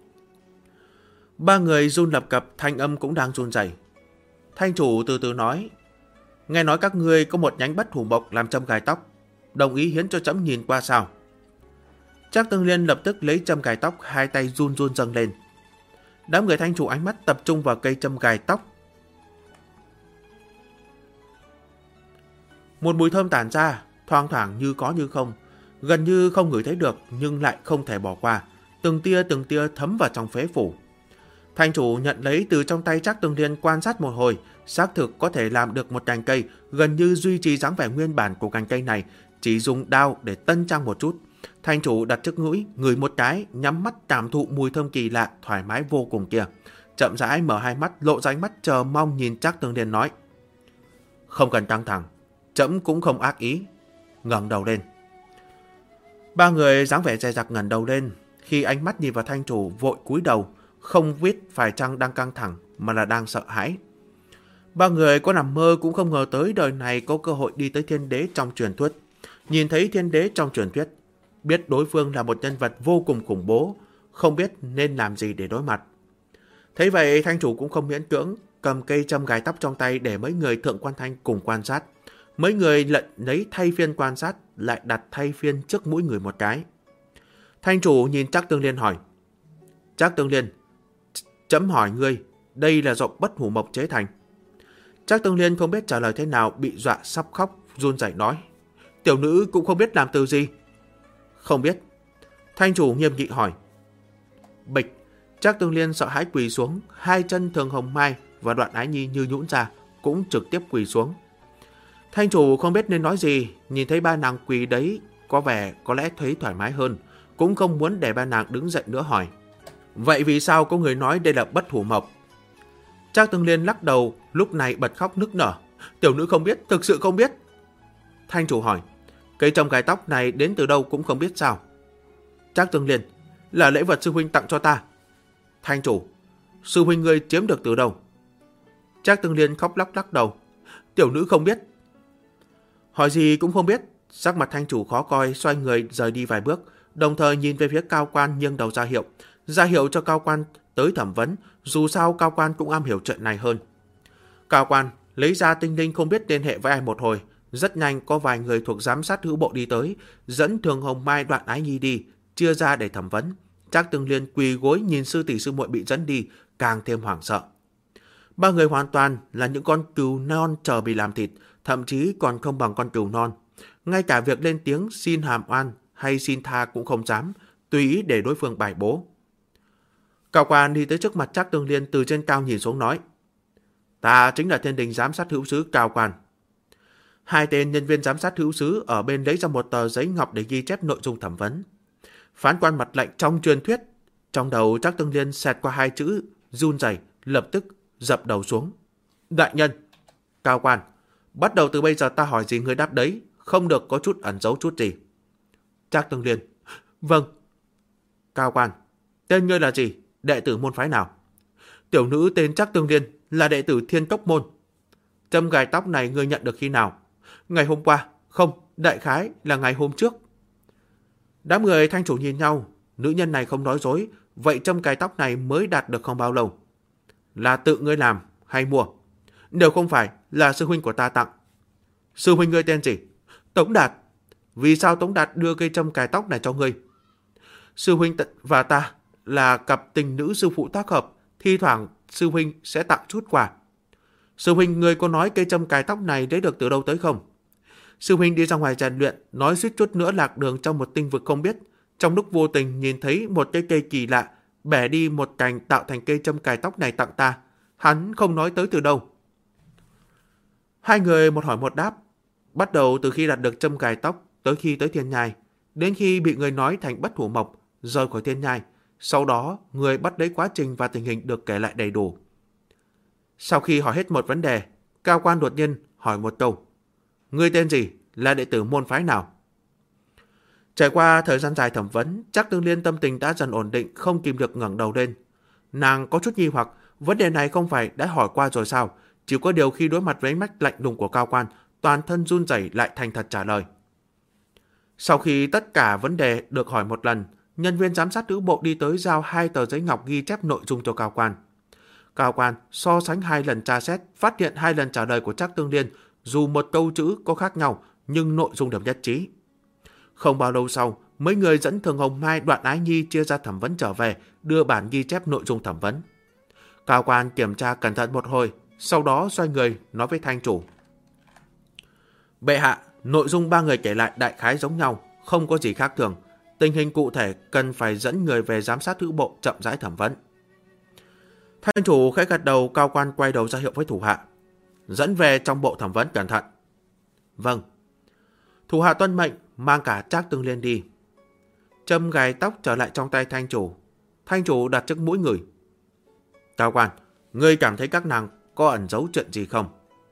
Ba người run lập cập, thanh âm cũng đang run rẩy. Thanh chủ từ từ nói, nghe nói các ngươi có một nhánh bất hủ mộc làm châm gài tóc, đồng ý hiến cho trẫm nhìn qua sao? Trác Tương Liên lập tức lấy châm gài tóc, hai tay run run dâng lên. Đám người thanh chủ ánh mắt tập trung vào cây châm gài tóc. Một mùi thơm tản ra, thoang thoảng như có như không, gần như không ngửi thấy được nhưng lại không thể bỏ qua, từng tia thấm vào trong phế phủ. Thanh chủ nhận lấy từ trong tay Trác Tương Liên, quan sát một hồi, xác thực có thể làm được một cành cây gần như duy trì dáng vẻ nguyên bản của cành cây này, chỉ dùng đao để tân trang một chút. Thanh chủ đặt trước mũi, ngửi một cái, nhắm mắt cảm thụ mùi thơm kỳ lạ, thoải mái vô cùng kia. Chậm rãi mở hai mắt, lộ ra ánh mắt chờ mong nhìn Trác Tương Liên nói, không cần căng thẳng, trẫm cũng không ác ý. Ngẩng đầu lên. Ba người dáng vẻ dè dặt ngẩng đầu lên, khi ánh mắt nhìn vào thanh chủ vội cúi đầu, không biết phải chăng đang căng thẳng mà là đang sợ hãi. Ba người có nằm mơ cũng không ngờ tới đời này có cơ hội đi tới thiên đế trong truyền thuyết. Nhìn thấy thiên đế trong truyền thuyết, biết đối phương là một nhân vật vô cùng khủng bố, không biết nên làm gì để đối mặt. Thấy vậy, thanh chủ cũng không miễn cưỡng, cầm cây châm gài tóc trong tay để mấy người thượng quan Thanh cùng quan sát. Mấy người lận lấy thay phiên quan sát, lại đặt thay phiên trước mũi người một cái. Thanh chủ nhìn Trác Tương Liên hỏi, Trác Tương Liên, trẫm hỏi ngươi, đây là do bất hủ mộc chế thành. Trác Tương Liên không biết trả lời thế nào, bị dọa sắp khóc, run rẩy nói, tiểu nữ cũng không biết làm từ gì. Không biết. Thanh chủ nghiêm nghị hỏi. Bịch. Trác Tương Liên sợ hãi quỳ xuống, hai chân Thường Hồng Mai và Đoạn Ái Nhi như nhũn ra, cũng trực tiếp quỳ xuống. Thanh chủ không biết nên nói gì, nhìn thấy ba nàng quỳ đấy, có vẻ có lẽ thấy thoải mái hơn, cũng không muốn để ba nàng đứng dậy nữa hỏi, vậy vì sao có người nói đây là bất hủ mộc? Trác Tương Liên lắc đầu, lúc này bật khóc nức nở, tiểu nữ không biết, thực sự không biết. Thanh chủ hỏi, cây trồng gài tóc này đến từ đâu cũng không biết sao? Trác Tương Liên, là lễ vật sư huynh tặng cho ta. Thanh chủ, sư huynh ngươi chiếm được từ đâu? Trác Tương Liên khóc lắc đầu, tiểu nữ không biết. Hỏi gì cũng không biết. Sắc mặt thanh chủ khó coi, xoay người rời đi vài bước, đồng thời nhìn về phía Cao Quan, nghiêng đầu ra hiệu cho Cao Quan tới thẩm vấn, dù sao Cao Quan cũng am hiểu chuyện này hơn. Cao Quan lấy ra tinh linh không biết liên hệ với ai một hồi, rất nhanh có vài người thuộc giám sát hữu bộ đi tới, dẫn Thường Hồng Mai, Đoạn Ái Nhi đi, chia ra để thẩm vấn. Trác Tương Liên quỳ gối nhìn sư tỷ sư muội bị dẫn đi, càng thêm hoảng sợ. Ba người hoàn toàn là những con cừu non chờ bị làm thịt, thậm chí còn không bằng con cừu non. Ngay cả việc lên tiếng xin hàm oan hay xin tha cũng không dám, tùy ý để đối phương bài bố. Cao Quan đi tới trước mặt Trác Tương Liên, từ trên cao nhìn xuống nói, ta chính là Thiên Đình giám sát hữu sứ Cao Quan. Hai tên nhân viên giám sát hữu sứ ở bên lấy ra một tờ giấy ngọc để ghi chép nội dung thẩm vấn. Phán quan mặt lạnh trong truyền thuyết, trong đầu Trác Tương Liên xẹt qua hai chữ, run rẩy, lập tức dập đầu xuống. Đại nhân, Cao Quan, bắt đầu từ bây giờ ta hỏi gì ngươi đáp đấy, không được có chút ẩn giấu chút gì. Trác Tương Liên, vâng. Cao Quan, tên ngươi là gì, đệ tử môn phái nào? Tiểu nữ tên Trác Tương Liên, là đệ tử Thiên Cốc môn. Châm gài tóc này ngươi nhận được khi nào? Ngày hôm qua, không, đại khái là ngày hôm trước. Đám người thanh chủ nhìn nhau, nữ nhân này không nói dối, vậy châm gài tóc này mới đạt được không bao lâu. Là tự ngươi làm hay mua? Nếu không phải, là sư huynh của ta tặng. Sư huynh ngươi tên gì? Tống Đạt. Vì sao Tống Đạt đưa cây châm cài tóc này cho ngươi? Sư huynh và ta là cặp tình nữ sư phụ tác hợp, thi thoảng sư huynh sẽ tặng chút quà. Sư huynh, ngươi có nói cây châm cài tóc này lấy được từ đâu tới không? Sư huynh đi ra ngoài rèn luyện, nói suýt chút nữa lạc đường trong một tinh vực không biết. Trong lúc vô tình nhìn thấy một cái cây kỳ lạ, bẻ đi một cành tạo thành cây châm cài tóc này tặng ta. Hắn không nói tới từ đâu. Hai người một hỏi một đáp. Bắt đầu từ khi đạt được châm cài tóc, tới khi tới thiên nhai, đến khi bị người nói thành bất hủ mộc, rời khỏi thiên nhai. Sau đó, người bắt lấy quá trình và tình hình được kể lại đầy đủ. Sau khi hỏi hết một vấn đề, Cao Quan đột nhiên hỏi một câu. Ngươi tên gì? Là đệ tử môn phái nào? Trải qua thời gian dài thẩm vấn, Trác Tương Liên tâm tình đã dần ổn định, không kìm được ngẩng đầu lên. Nàng có chút nghi hoặc, vấn đề này không phải đã hỏi qua rồi sao? Chỉ có điều khi đối mặt với ánh mắt lạnh lùng của Cao Quan, toàn thân run rẩy lại thành thật trả lời. Sau khi tất cả vấn đề được hỏi một lần, nhân viên giám sát nữ bộ đi tới giao 2 tờ giấy ngọc ghi chép nội dung cho Cao Quan. Cao Quan so sánh 2 lần tra xét, phát hiện 2 lần trả lời của Trác Tương Liên, dù một câu chữ có khác nhau, nhưng nội dung đều nhất trí. Không bao lâu sau, mấy người dẫn Thường Hồng Mai, Đoạn Ái Nhi chia ra thẩm vấn trở về, đưa bản ghi chép nội dung thẩm vấn. Cao Quan kiểm tra cẩn thận một hồi, sau đó xoay người nói với thanh chủ. Bệ hạ, nội dung 3 người kể lại đại khái giống nhau, không có gì khác thường. Tình hình cụ thể cần phải dẫn người về giám sát nữ bộ chậm rãi thẩm vấn. Thanh chủ khẽ gật đầu, Cao Quan quay đầu ra hiệu với thủ hạ. Dẫn về trong bộ thẩm vấn cẩn thận. Vâng. Thủ hạ tuân mệnh, mang cả Trác Tương Liên đi. Châm gài tóc trở lại trong tay thanh chủ. Thanh chủ đặt trước mũi người. Cao Quan, ngươi cảm thấy các nàng có ẩn giấu chuyện gì không?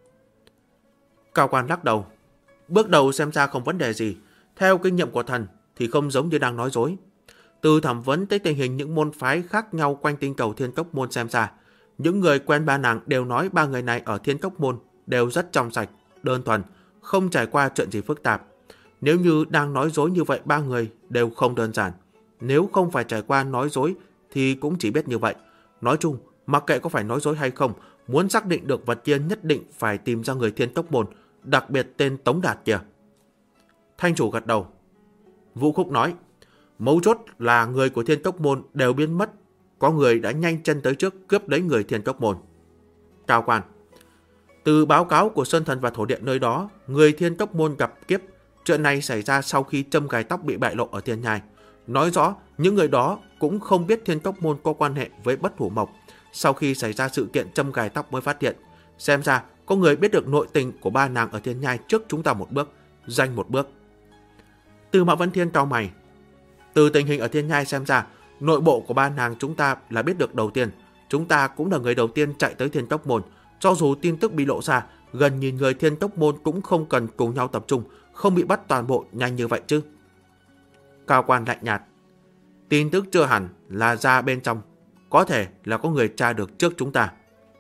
Cao Quan lắc đầu. Bước đầu xem ra không vấn đề gì. Theo kinh nghiệm của thần thì không giống như đang nói dối. Từ thẩm vấn tới tình hình những môn phái khác nhau quanh tinh cầu Thiên Cốc Môn xem ra, những người quen ba nàng đều nói 3 người này ở Thiên Cốc Môn đều rất trong sạch, đơn thuần, không trải qua chuyện gì phức tạp. Nếu như đang nói dối như vậy 3 người đều không đơn giản. Nếu không phải trải qua nói dối thì cũng chỉ biết như vậy. Nói chung, mặc kệ có phải nói dối hay không, muốn xác định được vật kia nhất định phải tìm ra người Thiên Cốc Môn, đặc biệt tên Tống Đạt kia. Thanh chủ gật đầu. Vũ Khúc nói, mấu chốt là người của Thiên Cốc Môn đều biến mất. Có người đã nhanh chân tới trước cướp lấy người Thiên Cốc Môn. Cao Quan, từ báo cáo của Sơn Thần và Thổ Điện nơi đó, người Thiên Cốc Môn gặp kiếp. Chuyện này xảy ra sau khi châm gài tóc bị bại lộ ở Thiên Nhai. Nói rõ, những người đó cũng không biết Thiên Cốc Môn có quan hệ với Bất Hủ Mộc. Sau khi xảy ra sự kiện châm gài tóc mới phát hiện. Xem ra, có người biết được nội tình của 3 nàng ở Thiên Nhai trước chúng ta một bước, danh một bước. Từ Mã Vân Thiên cau mày. Từ tình hình ở Thiên Nhai xem ra, nội bộ của 3 nàng chúng ta là biết được đầu tiên. Chúng ta cũng là người đầu tiên chạy tới Thiên Cốc Môn. Cho dù tin tức bị lộ ra, gần nhìn người Thiên Cốc Môn cũng không cần cùng nhau tập trung, không bị bắt toàn bộ nhanh như vậy chứ. Cao Quan lạnh nhạt. Tin tức chưa hẳn là ra bên trong, có thể là có người tra được trước chúng ta.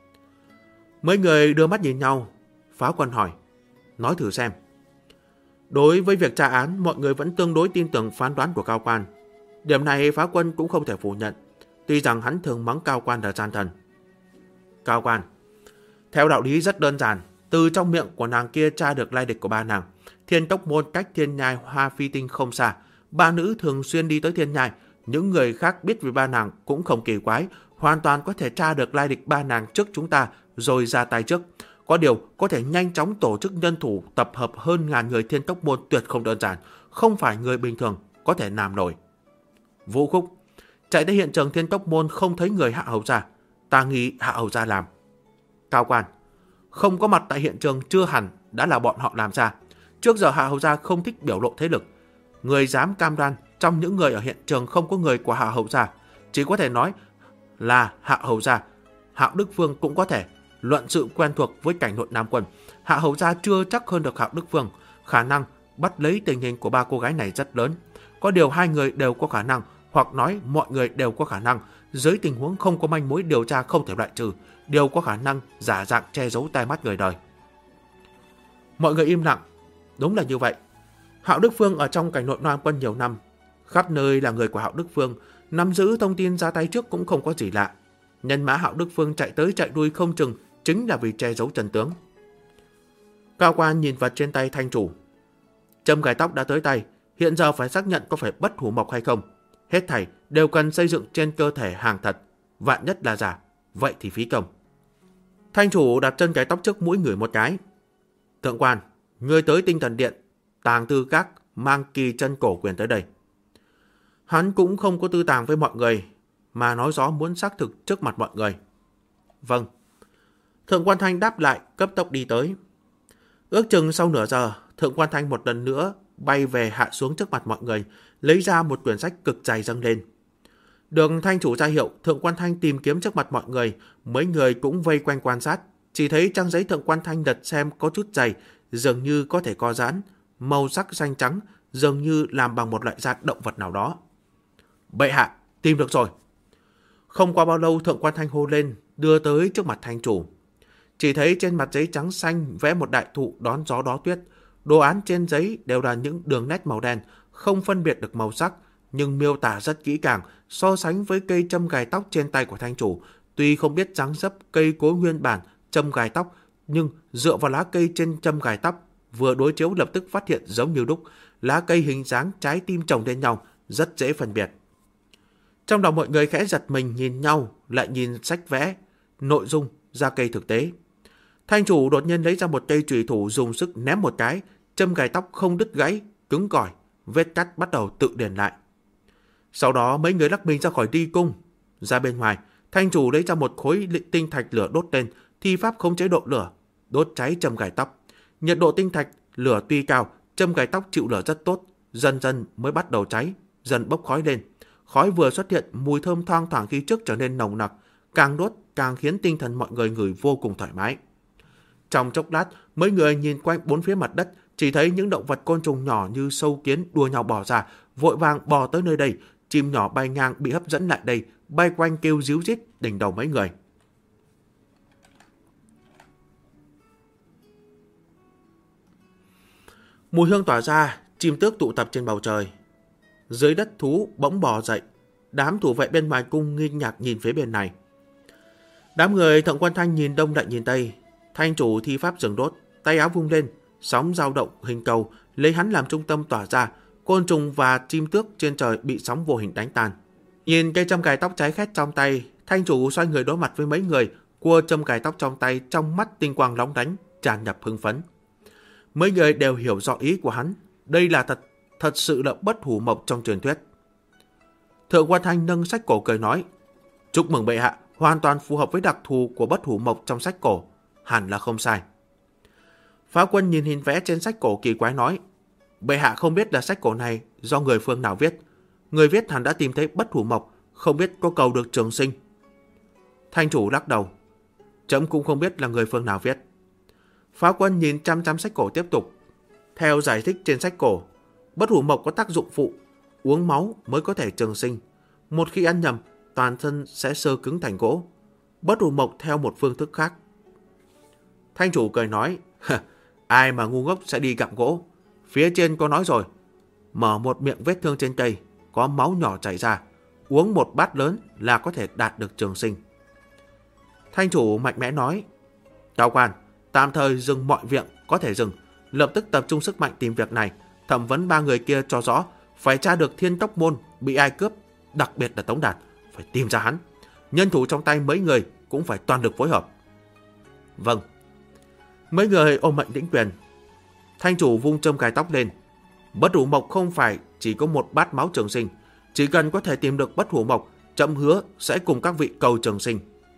Mấy người đưa mắt nhìn nhau. Phá Quân hỏi, nói thử xem. Đối với việc tra án, mọi người vẫn tương đối tin tưởng phán đoán của Cao Quan. Điểm này Phá Quân cũng không thể phủ nhận, tuy rằng hắn thường mắng Cao Quan là gian thần. Cao Quan, theo đạo lý rất đơn giản, từ trong miệng của nàng kia tra được lai lịch của 3 nàng. Thiên Cốc Môn cách Thiên Nhai Hoa Phi Tinh không xa, 3 nữ thường xuyên đi tới Thiên Nhai. Những người khác biết về 3 nàng cũng không kỳ quái, hoàn toàn có thể tra được lai lịch 3 nàng trước chúng ta rồi ra tay trước. Có điều có thể nhanh chóng tổ chức nhân thủ tập hợp hơn ngàn người Thiên Cốc Môn tuyệt không đơn giản, không phải người bình thường có thể làm nổi. Vũ Khúc, chạy tới hiện trường Thiên Cốc Môn không thấy người Hạ Hầu Gia, ta nghĩ Hạ Hầu Gia làm. Cao Quan, không có mặt tại hiện trường chưa hẳn đã là bọn họ làm ra. Trước giờ Hạ Hầu Gia không thích biểu lộ thế lực. Người dám cam đoan trong những người ở hiện trường không có người của Hạ Hầu Gia, chỉ có thể nói là Hạ Hầu Gia. Hạo Đức Vương cũng có thể. Luận sự quen thuộc với cảnh nội Nam Quân, Hạ Hầu Gia chưa chắc hơn được Hạo Đức Vương. Khả năng bắt lấy tình hình của 3 cô gái này rất lớn. Có điều 2 người đều có khả năng, hoặc nói mọi người đều có khả năng. Dưới tình huống không có manh mối điều tra không thể loại trừ, đều có khả năng giả dạng che giấu tai mắt người đời. Mọi người im lặng. Đúng là như vậy. Hạo Đức Vương ở trong cảnh nội Nam Quân nhiều năm, khắp nơi là người của Hạo Đức Vương, nắm giữ thông tin ra tay trước cũng không có gì lạ. Nhân mã Hạo Đức Vương chạy tới chạy đuôi không chừng chính là vì che giấu chân tướng. Cao Quan nhìn vật trên tay thanh chủ. Châm gài tóc đã tới tay, hiện giờ phải xác nhận có phải Bất Hủ Mộc hay không. Hết thảy đều cần xây dựng trên cơ thể hàng thật, vạn nhất là giả, vậy thì phí công. Thanh chủ đặt chân cái tóc trước mũi người một cái. Thượng quan, người tới Tinh Thần Điện, tàng tư các mang kỳ chân cổ quyền tới đây. Hắn cũng không có tư tàng với mọi người, mà nói rõ muốn xác thực trước mặt mọi người. Vâng. Thượng quan Thanh đáp lại, cấp tốc đi tới. Ước chừng sau nửa giờ, Thượng quan Thanh một lần nữa bay về hạ xuống trước mặt mọi người, lấy ra một quyển sách cực dày dâng lên. Được thanh chủ ra hiệu, Thượng quan Thanh tìm kiếm trước mặt mọi người, mấy người cũng vây quanh quan sát. Chỉ thấy trang giấy Thượng quan Thanh lật xem có chút dày, dường như có thể co giãn, màu sắc xanh trắng, dường như làm bằng một loại da động vật nào đó. Bệ hạ, tìm được rồi. Không qua bao lâu, Thượng quan Thanh hô lên, đưa tới trước mặt Thanh chủ. Chỉ thấy trên mặt giấy trắng xanh vẽ một đại thụ đón gió đó tuyết. Đồ án trên giấy đều là những đường nét màu đen, không phân biệt được màu sắc, nhưng miêu tả rất kỹ càng. So sánh với cây châm gài tóc trên tay của Thanh chủ, tuy không biết dáng dấp cây cối nguyên bản châm gài tóc, nhưng dựa vào lá cây trên châm gài tóc, vừa đối chiếu lập tức phát hiện giống như đúc. Lá cây hình dáng trái tim chồng lên nhau, rất dễ phân biệt. Trong đầu mọi người khẽ giật mình, nhìn nhau, lại nhìn sách vẽ, nội dung ra cây thực tế. Thanh chủ đột nhiên lấy ra một cây chùy thủ, dùng sức ném một cái, châm gài tóc không đứt gãy, cứng cỏi, vết cắt bắt đầu tự điền lại. Sau đó mấy người lắc mình ra khỏi đi cung. Ra bên ngoài, Thanh chủ lấy ra một khối tinh thạch lửa đốt lên, thi pháp khống chế độ lửa, đốt cháy châm gài tóc. Nhiệt độ tinh thạch lửa tuy cao, châm gài tóc chịu lửa rất tốt, dần dần mới bắt đầu cháy, dần bốc khói lên. Khói vừa xuất hiện, mùi thơm thoang thoảng khi trước trở nên nồng nặc, càng đốt càng khiến tinh thần mọi người ngửi vô cùng thoải mái. Trong chốc lát, mấy người nhìn quanh bốn phía mặt đất, chỉ thấy những động vật côn trùng nhỏ như sâu kiến đua nhau bò ra, vội vàng bò tới nơi đây. Chim nhỏ bay ngang bị hấp dẫn lại đây, bay quanh kêu ríu rít đỉnh đầu mấy người. Mùi hương tỏa ra, chim tước tụ tập trên bầu trời. Dưới đất thú bỗng bò dậy, đám thủ vệ bên ngoài cung nghi ngạc nhìn phía bên này. Đám người Thượng quan Thanh nhìn đông lại nhìn tây. Thanh chủ thi pháp dừng đốt, tay áo vung lên, sóng dao động hình cầu, lấy hắn làm trung tâm tỏa ra. Côn trùng và chim tước trên trời bị sóng vô hình đánh tan. Nhìn cây châm cài tóc cháy khét trong tay, Thanh chủ xoay người đối mặt với mấy người, cua châm cài tóc trong tay, trong mắt tinh quang lóng lánh, tràn ngập hưng phấn. Mấy người đều hiểu rõ ý của hắn, đây là thật sự là bất hủ mộc trong truyền thuyết. Thượng quan Thanh nâng sách cổ cười nói, chúc mừng bệ hạ, hoàn toàn phù hợp với đặc thù của bất hủ mộc trong sách cổ, hẳn là không sai. Phá Quân nhìn hình vẽ trên sách cổ kỳ quái nói, bệ hạ không biết là sách cổ này do người phương nào viết. Người viết hẳn đã tìm thấy bất hủ mộc, không biết có cầu được trường sinh. Thanh chủ lắc đầu, trẫm cũng không biết là người phương nào viết. Phá Quân nhìn chăm chăm sách cổ tiếp tục. Theo giải thích trên sách cổ, bất hủ mộc có tác dụng phụ, uống máu mới có thể trường sinh. Một khi ăn nhầm, toàn thân sẽ sơ cứng thành gỗ. Bất hủ mộc theo một phương thức khác. Thanh chủ cười nói, ai mà ngu ngốc sẽ đi gặm gỗ. Phía trên có nói rồi, mở một miệng vết thương trên cây, có máu nhỏ chảy ra, uống một bát lớn là có thể đạt được trường sinh. Thanh chủ mạnh mẽ nói, cao quan, tạm thời dừng mọi việc có thể dừng, lập tức tập trung sức mạnh tìm việc này, thẩm vấn ba người kia cho rõ, phải tra được Thiên Tốc Môn bị ai cướp, đặc biệt là Tống Đạt, phải tìm ra hắn. Nhân thủ trong tay mấy người cũng phải toàn lực phối hợp. Vâng. Mấy người ôm mệnh lĩnh quyền. Thanh chủ vung châm cài tóc lên. Bất hủ mộc không phải chỉ có một bát máu trường sinh, chỉ cần có thể tìm được bất hủ mộc, trẫm hứa sẽ cùng các vị cầu trường sinh.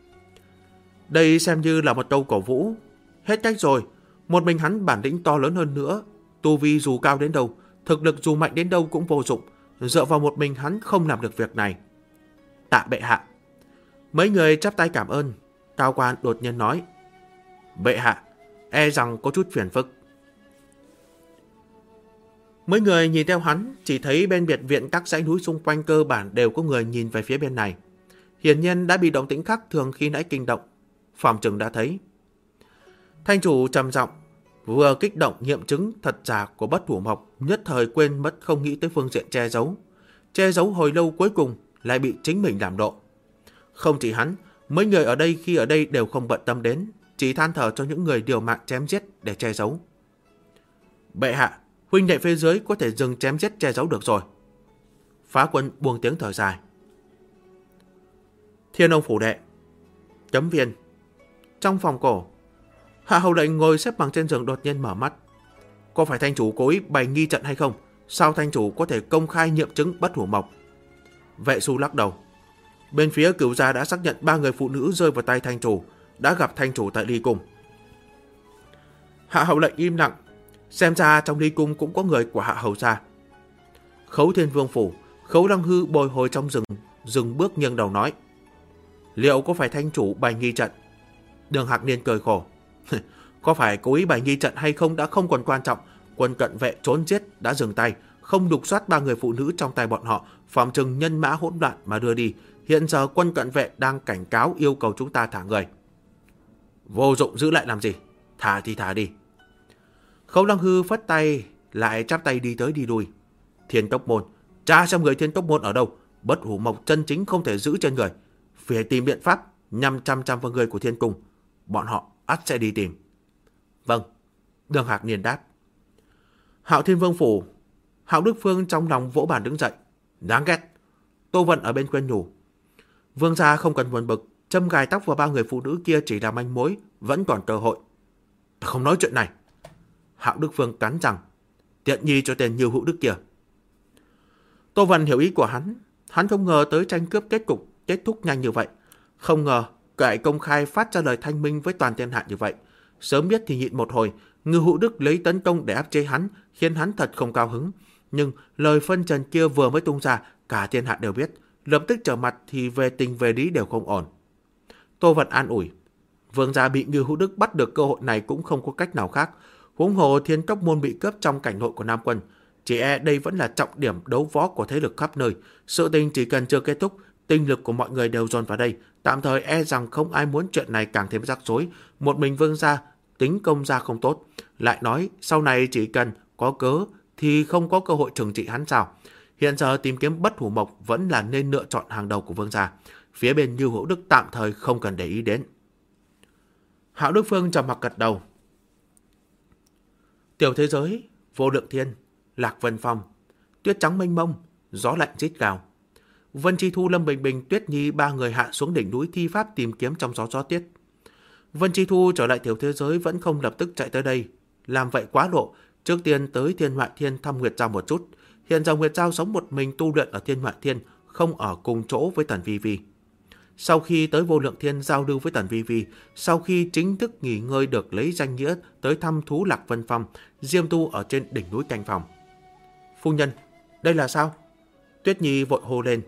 Đây xem như là một câu cổ vũ. Hết cách rồi, một mình hắn bản lĩnh to lớn hơn nữa, tu vi dù cao đến đâu, thực lực dù mạnh đến đâu cũng vô dụng, dựa vào một mình hắn không làm được việc này. Tạ bệ hạ. Mấy người chắp tay cảm ơn. Cao quan đột nhiên nói, bệ hạ, e rằng có chút phiền phức. Mấy người nhìn theo hắn, chỉ thấy bên biệt viện các dãy núi xung quanh cơ bản đều có người nhìn về phía bên này. Hiển nhiên đã bị động tĩnh khác thường khi nãy kinh động. Phòng chừng đã thấy. Thanh chủ trầm giọng, vừa kích động nghiệm chứng thật giả của bất hủ mộc, nhất thời quên mất không nghĩ tới phương diện che giấu. Che giấu hồi lâu cuối cùng lại bị chính mình làm lộ. Không chỉ hắn, mấy người ở đây khi ở đây đều không bận tâm đến, chỉ than thở cho những người điều mạng chém giết để che giấu. Bệ hạ, huynh đệ phía dưới có thể dừng chém giết che giấu được rồi. Phá Quân buông tiếng thở dài. Thiên Ông phủ đệ. Chấm viên. Trong phòng cổ, Hạ Hầu Lệnh ngồi xếp bằng trên giường đột nhiên mở mắt. Có phải thanh chủ cố ý bày nghi trận hay không? Sao thanh chủ có thể công khai nghiệm chứng bất hủ mộc? Vệ Xu lắc đầu. Bên phía Cửu gia đã xác nhận 3 người phụ nữ rơi vào tay thanh chủ, đã gặp thanh chủ tại Ly Cung. Hạ Hầu Lệnh im lặng. Xem ra trong Ly Cung cũng có người của Hạ Hầu gia. Khấu Thiên Vương phủ, Khấu Lăng Hư bồi hồi trong rừng, dừng bước nghiêng đầu nói, liệu có phải thanh chủ bày nghi trận? Đường Hạc Niên cười khổ. Có phải cố ý bày nghi trận hay không đã không còn quan trọng. Quân cận vệ trốn giết đã dừng tay, không đục soát 3 người phụ nữ trong tay bọn họ, phòng trừng nhân mã hỗn loạn mà đưa đi. Hiện giờ quân cận vệ đang cảnh cáo yêu cầu chúng ta thả người. Vô dụng giữ lại làm gì? Thả thì thả đi. Khấu Lăng Hư phất tay, lại chắp tay đi tới đi lui. Thiên Tốc Môn, tra xem người Thiên Tốc Môn ở đâu. Bất Hủ Mộc chân chính không thể giữ trên người. Phải tìm biện pháp nhằm chăm vào người của Thiên Cung. Bọn họ ắt sẽ đi tìm. Vâng, Đường Hạc Niên đáp. Hạo Thiên Vương phủ. Hạo Đức Phương trong lòng vỗ bàn đứng dậy. Đáng ghét. Tô Vận ở bên khuyên nhủ. Vương gia không cần buồn bực, châm gài tóc vào ba người phụ nữ kia chỉ là manh mối, vẫn còn cơ hội. Ta không nói chuyện này. Hạo Đức Phương cắn rằng, tiện nhi cho tên Nhiều Hữu Đức kia. Tô Vận hiểu ý của hắn không ngờ tới tranh cướp kết thúc nhanh như vậy, không ngờ cậy công khai phát ra lời thanh minh với toàn thiên hạ như vậy. Sớm biết thì nhịn một hồi, Ngưu Hữu Đức lấy tấn công để áp chế hắn, khiến hắn thật không cao hứng. Nhưng lời phân trần kia vừa mới tung ra, cả thiên hạ đều biết, lập tức trở mặt thì về tình về lý đều không ổn. Tô Vận an ủi, Vương gia bị Ngưu Hữu Đức bắt được cơ hội này cũng không có cách nào khác. Huống hồ Thiên Tốc Môn bị cướp trong cảnh nội của Nam Quân, chỉ đây vẫn là trọng điểm đấu võ của thế lực khắp nơi. Sự tình chỉ cần chưa kết thúc, tinh lực của mọi người đều dồn vào đây. Tạm thời rằng không ai muốn chuyện này càng thêm rắc rối. Một mình Vương gia tính công gia không tốt. Lại nói sau này chỉ cần có cớ thì không có cơ hội trừng trị hắn sao? Hiện giờ tìm kiếm Bất Hủ Mộc vẫn là nên lựa chọn hàng đầu của Vương gia. Phía bên Như Hữu Đức tạm thời không cần để ý đến. Hạo Đức Phương trầm mặc gật đầu. Tiểu thế giới, Vô Lượng Thiên, Lạc Vân Phong, tuyết trắng mênh mông, gió lạnh rít gào. Vân Chi Thu, Lâm Bình Bình, Tuyết Nhi ba người hạ xuống đỉnh núi thi pháp tìm kiếm trong gió tuyết. Vân Chi Thu trở lại tiểu thế giới vẫn không lập tức chạy tới đây, làm vậy quá lộ. Trước tiên tới Thiên Ngoại Thiên thăm Nguyệt Giao một chút. Hiện giờ Nguyệt Giao sống một mình tu luyện ở Thiên Ngoại Thiên, không ở cùng chỗ với Tần Vi Vi. Sau khi tới Vô Lượng Thiên giao lưu với Tần Vi Vi, sau khi chính thức nghỉ ngơi được lấy danh nghĩa tới thăm thú Lạc Vân Phong, diêm tu ở trên đỉnh núi canh phòng. Phu nhân, đây là sao? Tuyết Nhi vội hô lên.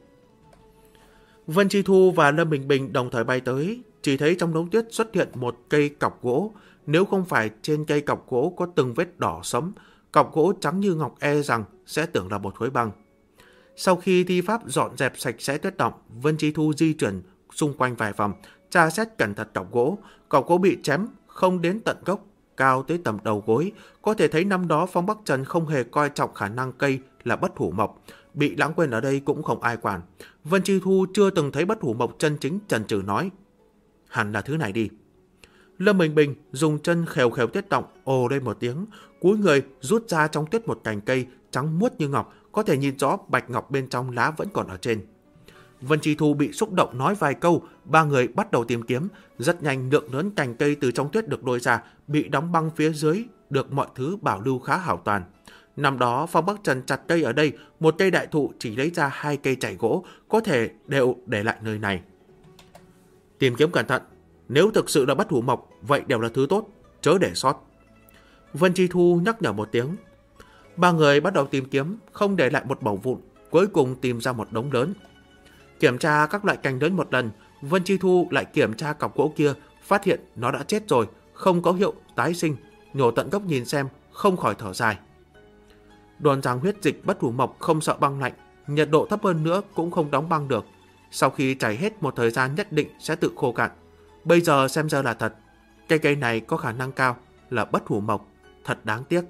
Vân Chi Thu và Lâm Bình Bình đồng thời bay tới, chỉ thấy trong đống tuyết xuất hiện một cây cọc gỗ. Nếu không phải trên cây cọc gỗ có từng vết đỏ sẫm, cọc gỗ trắng như ngọc rằng sẽ tưởng là một khối băng. Sau khi thi pháp dọn dẹp sạch sẽ tuyết động, Vân Chi Thu di chuyển xung quanh vài vòng, tra xét cẩn thận cọc gỗ bị chém không đến tận gốc, cao tới tầm đầu gối. Có thể thấy năm đó Phong Bắc Trần không hề coi trọng khả năng cây là Bất Hủ Mộc, bị lãng quên ở đây cũng không ai quản. Vân Chi Thu chưa từng thấy Bất Hủ Mộc chân chính, chần chừ nói, hẳn là thứ này đi. Lâm Bình Bình dùng chân khều tuyết động, ồ lên một tiếng, cúi người rút ra trong tuyết một cành cây trắng muốt như ngọc, có thể nhìn rõ bạch ngọc bên trong lá vẫn còn ở trên. Vân Chi Thu bị xúc động nói vài câu, ba người bắt đầu tìm kiếm. Rất nhanh lượng lớn cành cây từ trong tuyết được lôi ra, bị đóng băng phía dưới, được mọi thứ bảo lưu khá hảo toàn. Năm đó Phong Bắc Trần chặt cây ở đây, một cây đại thụ chỉ lấy ra 2 cây chảy gỗ, có thể đều để lại nơi này. Tìm kiếm cẩn thận, nếu thực sự là Bất Hủ Mộc, vậy đều là thứ tốt, chớ để sót. Vân Chi Thu nhắc nhở một tiếng. Ba người bắt đầu tìm kiếm, không để lại một mẩu vụn, cuối cùng tìm ra một đống lớn. Kiểm tra các loại cành lớn một lần, Vân Chi Thu lại kiểm tra cọc gỗ kia, phát hiện nó đã chết rồi, không có hiệu tái sinh, nhổ tận gốc nhìn xem, không khỏi thở dài. Đồn rằng huyết dịch Bất Hủ Mộc không sợ băng lạnh, nhiệt độ thấp hơn nữa cũng không đóng băng được. Sau khi chảy hết một thời gian nhất định sẽ tự khô cạn. Bây giờ xem ra là thật, cây này có khả năng cao là Bất Hủ Mộc, thật đáng tiếc.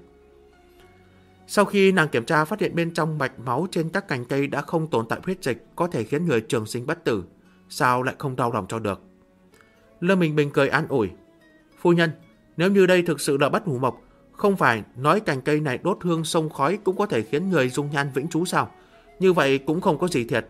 Sau khi nàng kiểm tra phát hiện bên trong mạch máu trên các cành cây đã không tồn tại huyết dịch, có thể khiến người trường sinh bất tử, sao lại không đau lòng cho được. Lâm Bình Bình cười an ủi, phu nhân, nếu như đây thực sự là Bất Hủ Mộc, không phải nói cành cây này đốt hương xông khói cũng có thể khiến người dung nhan vĩnh trú sao? Như vậy cũng không có gì thiệt.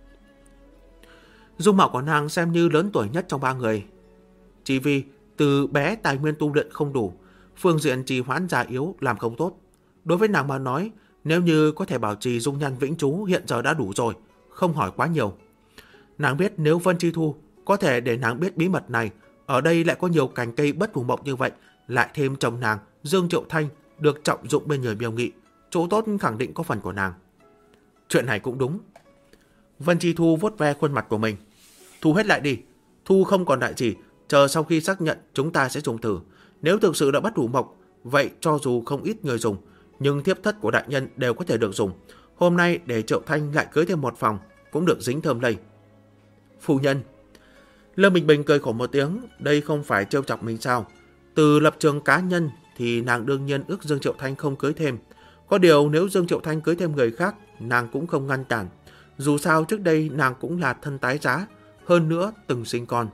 Dung mạo của nàng xem như lớn tuổi nhất trong ba người. Chỉ vì từ bé tài nguyên tu luyện không đủ, phương diện trì hoãn già yếu làm không tốt. Đối với nàng mà nói, nếu như có thể bảo trì dung nhan vĩnh trú hiện giờ đã đủ rồi, không hỏi quá nhiều. Nàng biết nếu Vân Chi Thu có thể để nàng biết bí mật này, ở đây lại có nhiều cành cây Bất Hủ Mộc như vậy, lại thêm chồng nàng Dương Triệu Thanh được trọng dụng bên người Miêu Nghị, chỗ tốt khẳng định có phần của nàng. Chuyện này cũng đúng. Vân Chi Thu vuốt ve khuôn mặt của mình. Thu hết lại đi, thu không còn lại gì, chờ sau khi xác nhận chúng ta sẽ dùng thử. Nếu thực sự đã Bất Hủ Mộc, vậy cho dù không ít người dùng, nhưng thiếp thất của đại nhân đều có thể được dùng. Hôm nay để Triệu Thanh lại cưới thêm một phòng, cũng được dính thơm lây. Phu nhân. Lâm Bình Bình cười khổ một tiếng, đây không phải trêu chọc mình sao? Từ lập trường cá nhân thì nàng đương nhiên ước Dương Triệu Thanh không cưới thêm. Có điều nếu Dương Triệu Thanh cưới thêm người khác, nàng cũng không ngăn cản. Dù sao trước đây nàng cũng là thân tái giá, hơn nữa từng sinh con.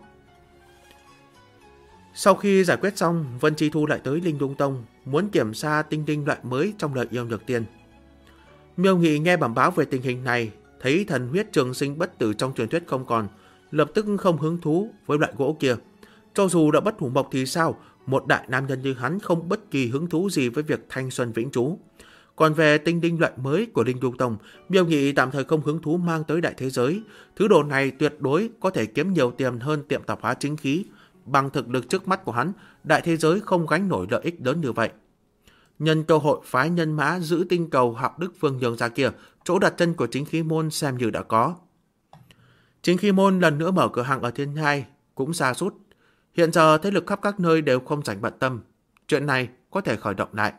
Sau khi giải quyết xong, Vân Chi Thu lại tới Linh Lung Tông, muốn kiểm tra tinh linh loại mới trong lời yêu nhược tiên. Miêu Nghị nghe bẩm báo về tình hình này, thấy thần huyết trường sinh bất tử trong truyền thuyết không còn, lập tức không hứng thú với loại gỗ kia. Cho dù đã bất hủ mộc thì sao, một đại nam nhân như hắn không bất kỳ hứng thú gì với việc thanh xuân vĩnh trú. Còn về tinh linh loại mới của Linh Lung Tông, Miêu Nghị tạm thời không hứng thú mang tới đại thế giới. Thứ đồ này tuyệt đối có thể kiếm nhiều tiền hơn tiệm tạp hóa chính khí. Bằng thực lực trước mắt của hắn, đại thế giới không gánh nổi lợi ích lớn như vậy. Nhân cơ hội phái nhân mã giữ tinh cầu Hạo Đức Vương nhường ra kia, chỗ đặt chân của chính khí môn xem như đã có. Chính khí môn lần nữa mở cửa hàng ở Thiên Nhai cũng sa sút. Hiện giờ thế lực khắp các nơi đều không rảnh bận tâm. Chuyện này có thể khởi động lại.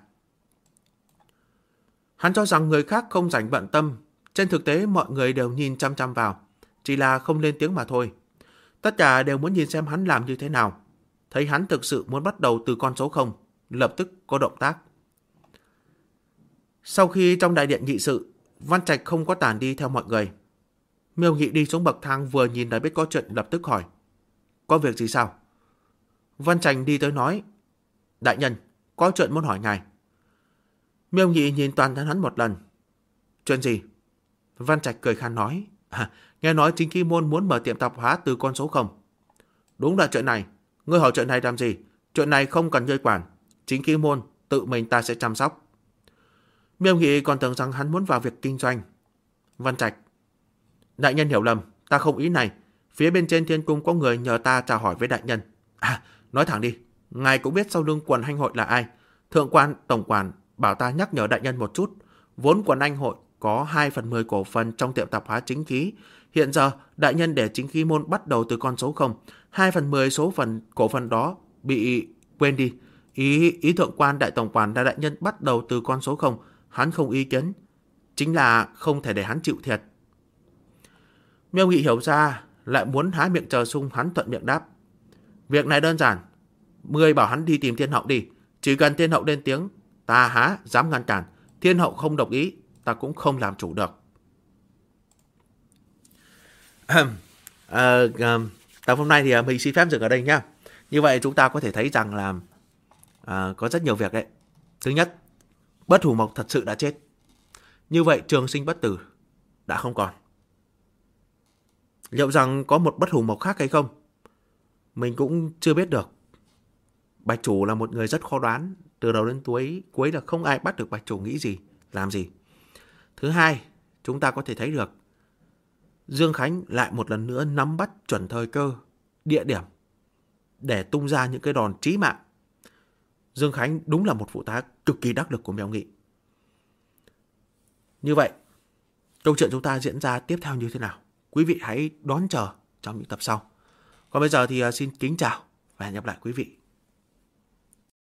Hắn cho rằng người khác không rảnh bận tâm. Trên thực tế mọi người đều nhìn chăm chăm vào. Chỉ là không lên tiếng mà thôi. Tất cả đều muốn nhìn xem hắn làm như thế nào. Thấy hắn thực sự muốn bắt đầu từ con số 0, lập tức có động tác. Sau khi trong đại điện nghị sự, Văn Trạch không có tản đi theo mọi người. Miêu Nghị đi xuống bậc thang vừa nhìn đã biết có chuyện lập tức hỏi. Có việc gì sao? Văn Trạch đi tới nói. Đại nhân, có chuyện muốn hỏi ngài. Miêu Nghị nhìn toàn thân hắn một lần. Chuyện gì? Văn Trạch cười khan nói. Nghe nói chính khí môn muốn mở tiệm tạp hóa từ con số 0. Đúng là chuyện này. Ngươi hỏi chuyện này làm gì? Chuyện này không cần ngươi quản. Chính khí môn, tự mình ta sẽ chăm sóc. Miêu Nghị còn tưởng rằng hắn muốn vào việc kinh doanh. Văn Trạch. Đại nhân hiểu lầm, ta không ý này. Phía bên trên thiên cung có người nhờ ta chào hỏi với đại nhân. Nói thẳng đi. Ngài cũng biết sau lưng quần Anh hội là ai. Thượng quan, tổng quản bảo ta nhắc nhở đại nhân một chút. Vốn quần Anh hội có 2/10 cổ phần trong tiệm tạp hóa chính khí. Hiện giờ, đại nhân để chính khí môn bắt đầu từ con số 0. 2/10 số cổ phần đó bị quên đi. Ý thượng quan đại tổng quản là đại nhân bắt đầu từ con số 0. Hắn không ý kiến. Chính là không thể để hắn chịu thiệt. Miêu Nghị hiểu ra, lại muốn há miệng chờ sung, hắn thuận miệng đáp. Việc này đơn giản. Ngươi bảo hắn đi tìm Thiên Hậu đi. Chỉ cần Thiên Hậu lên tiếng, ta há dám ngăn cản. Thiên Hậu không đồng ý, ta cũng không làm chủ được. Tập hôm nay thì mình xin phép dừng ở đây nhá. Như vậy chúng ta có thể thấy rằng là có rất nhiều việc đấy. Thứ nhất, Bất Hủ Mộc thật sự đã chết. Như vậy trường sinh bất tử đã không còn. Liệu rằng có một Bất Hủ Mộc khác hay không? Mình cũng chưa biết được. Bạch chủ là một người rất khó đoán. Từ đầu đến cuối là không ai bắt được Bạch chủ nghĩ gì, làm gì. Thứ hai, chúng ta có thể thấy được Dương Khánh lại một lần nữa nắm bắt chuẩn thời cơ, địa điểm để tung ra những cái đòn chí mạng. Dương Khánh đúng là một phụ tá cực kỳ đắc lực của Miêu Nghị. Như vậy, câu chuyện chúng ta diễn ra tiếp theo như thế nào? Quý vị hãy đón chờ trong những tập sau. Còn bây giờ thì xin kính chào và hẹn gặp lại quý vị.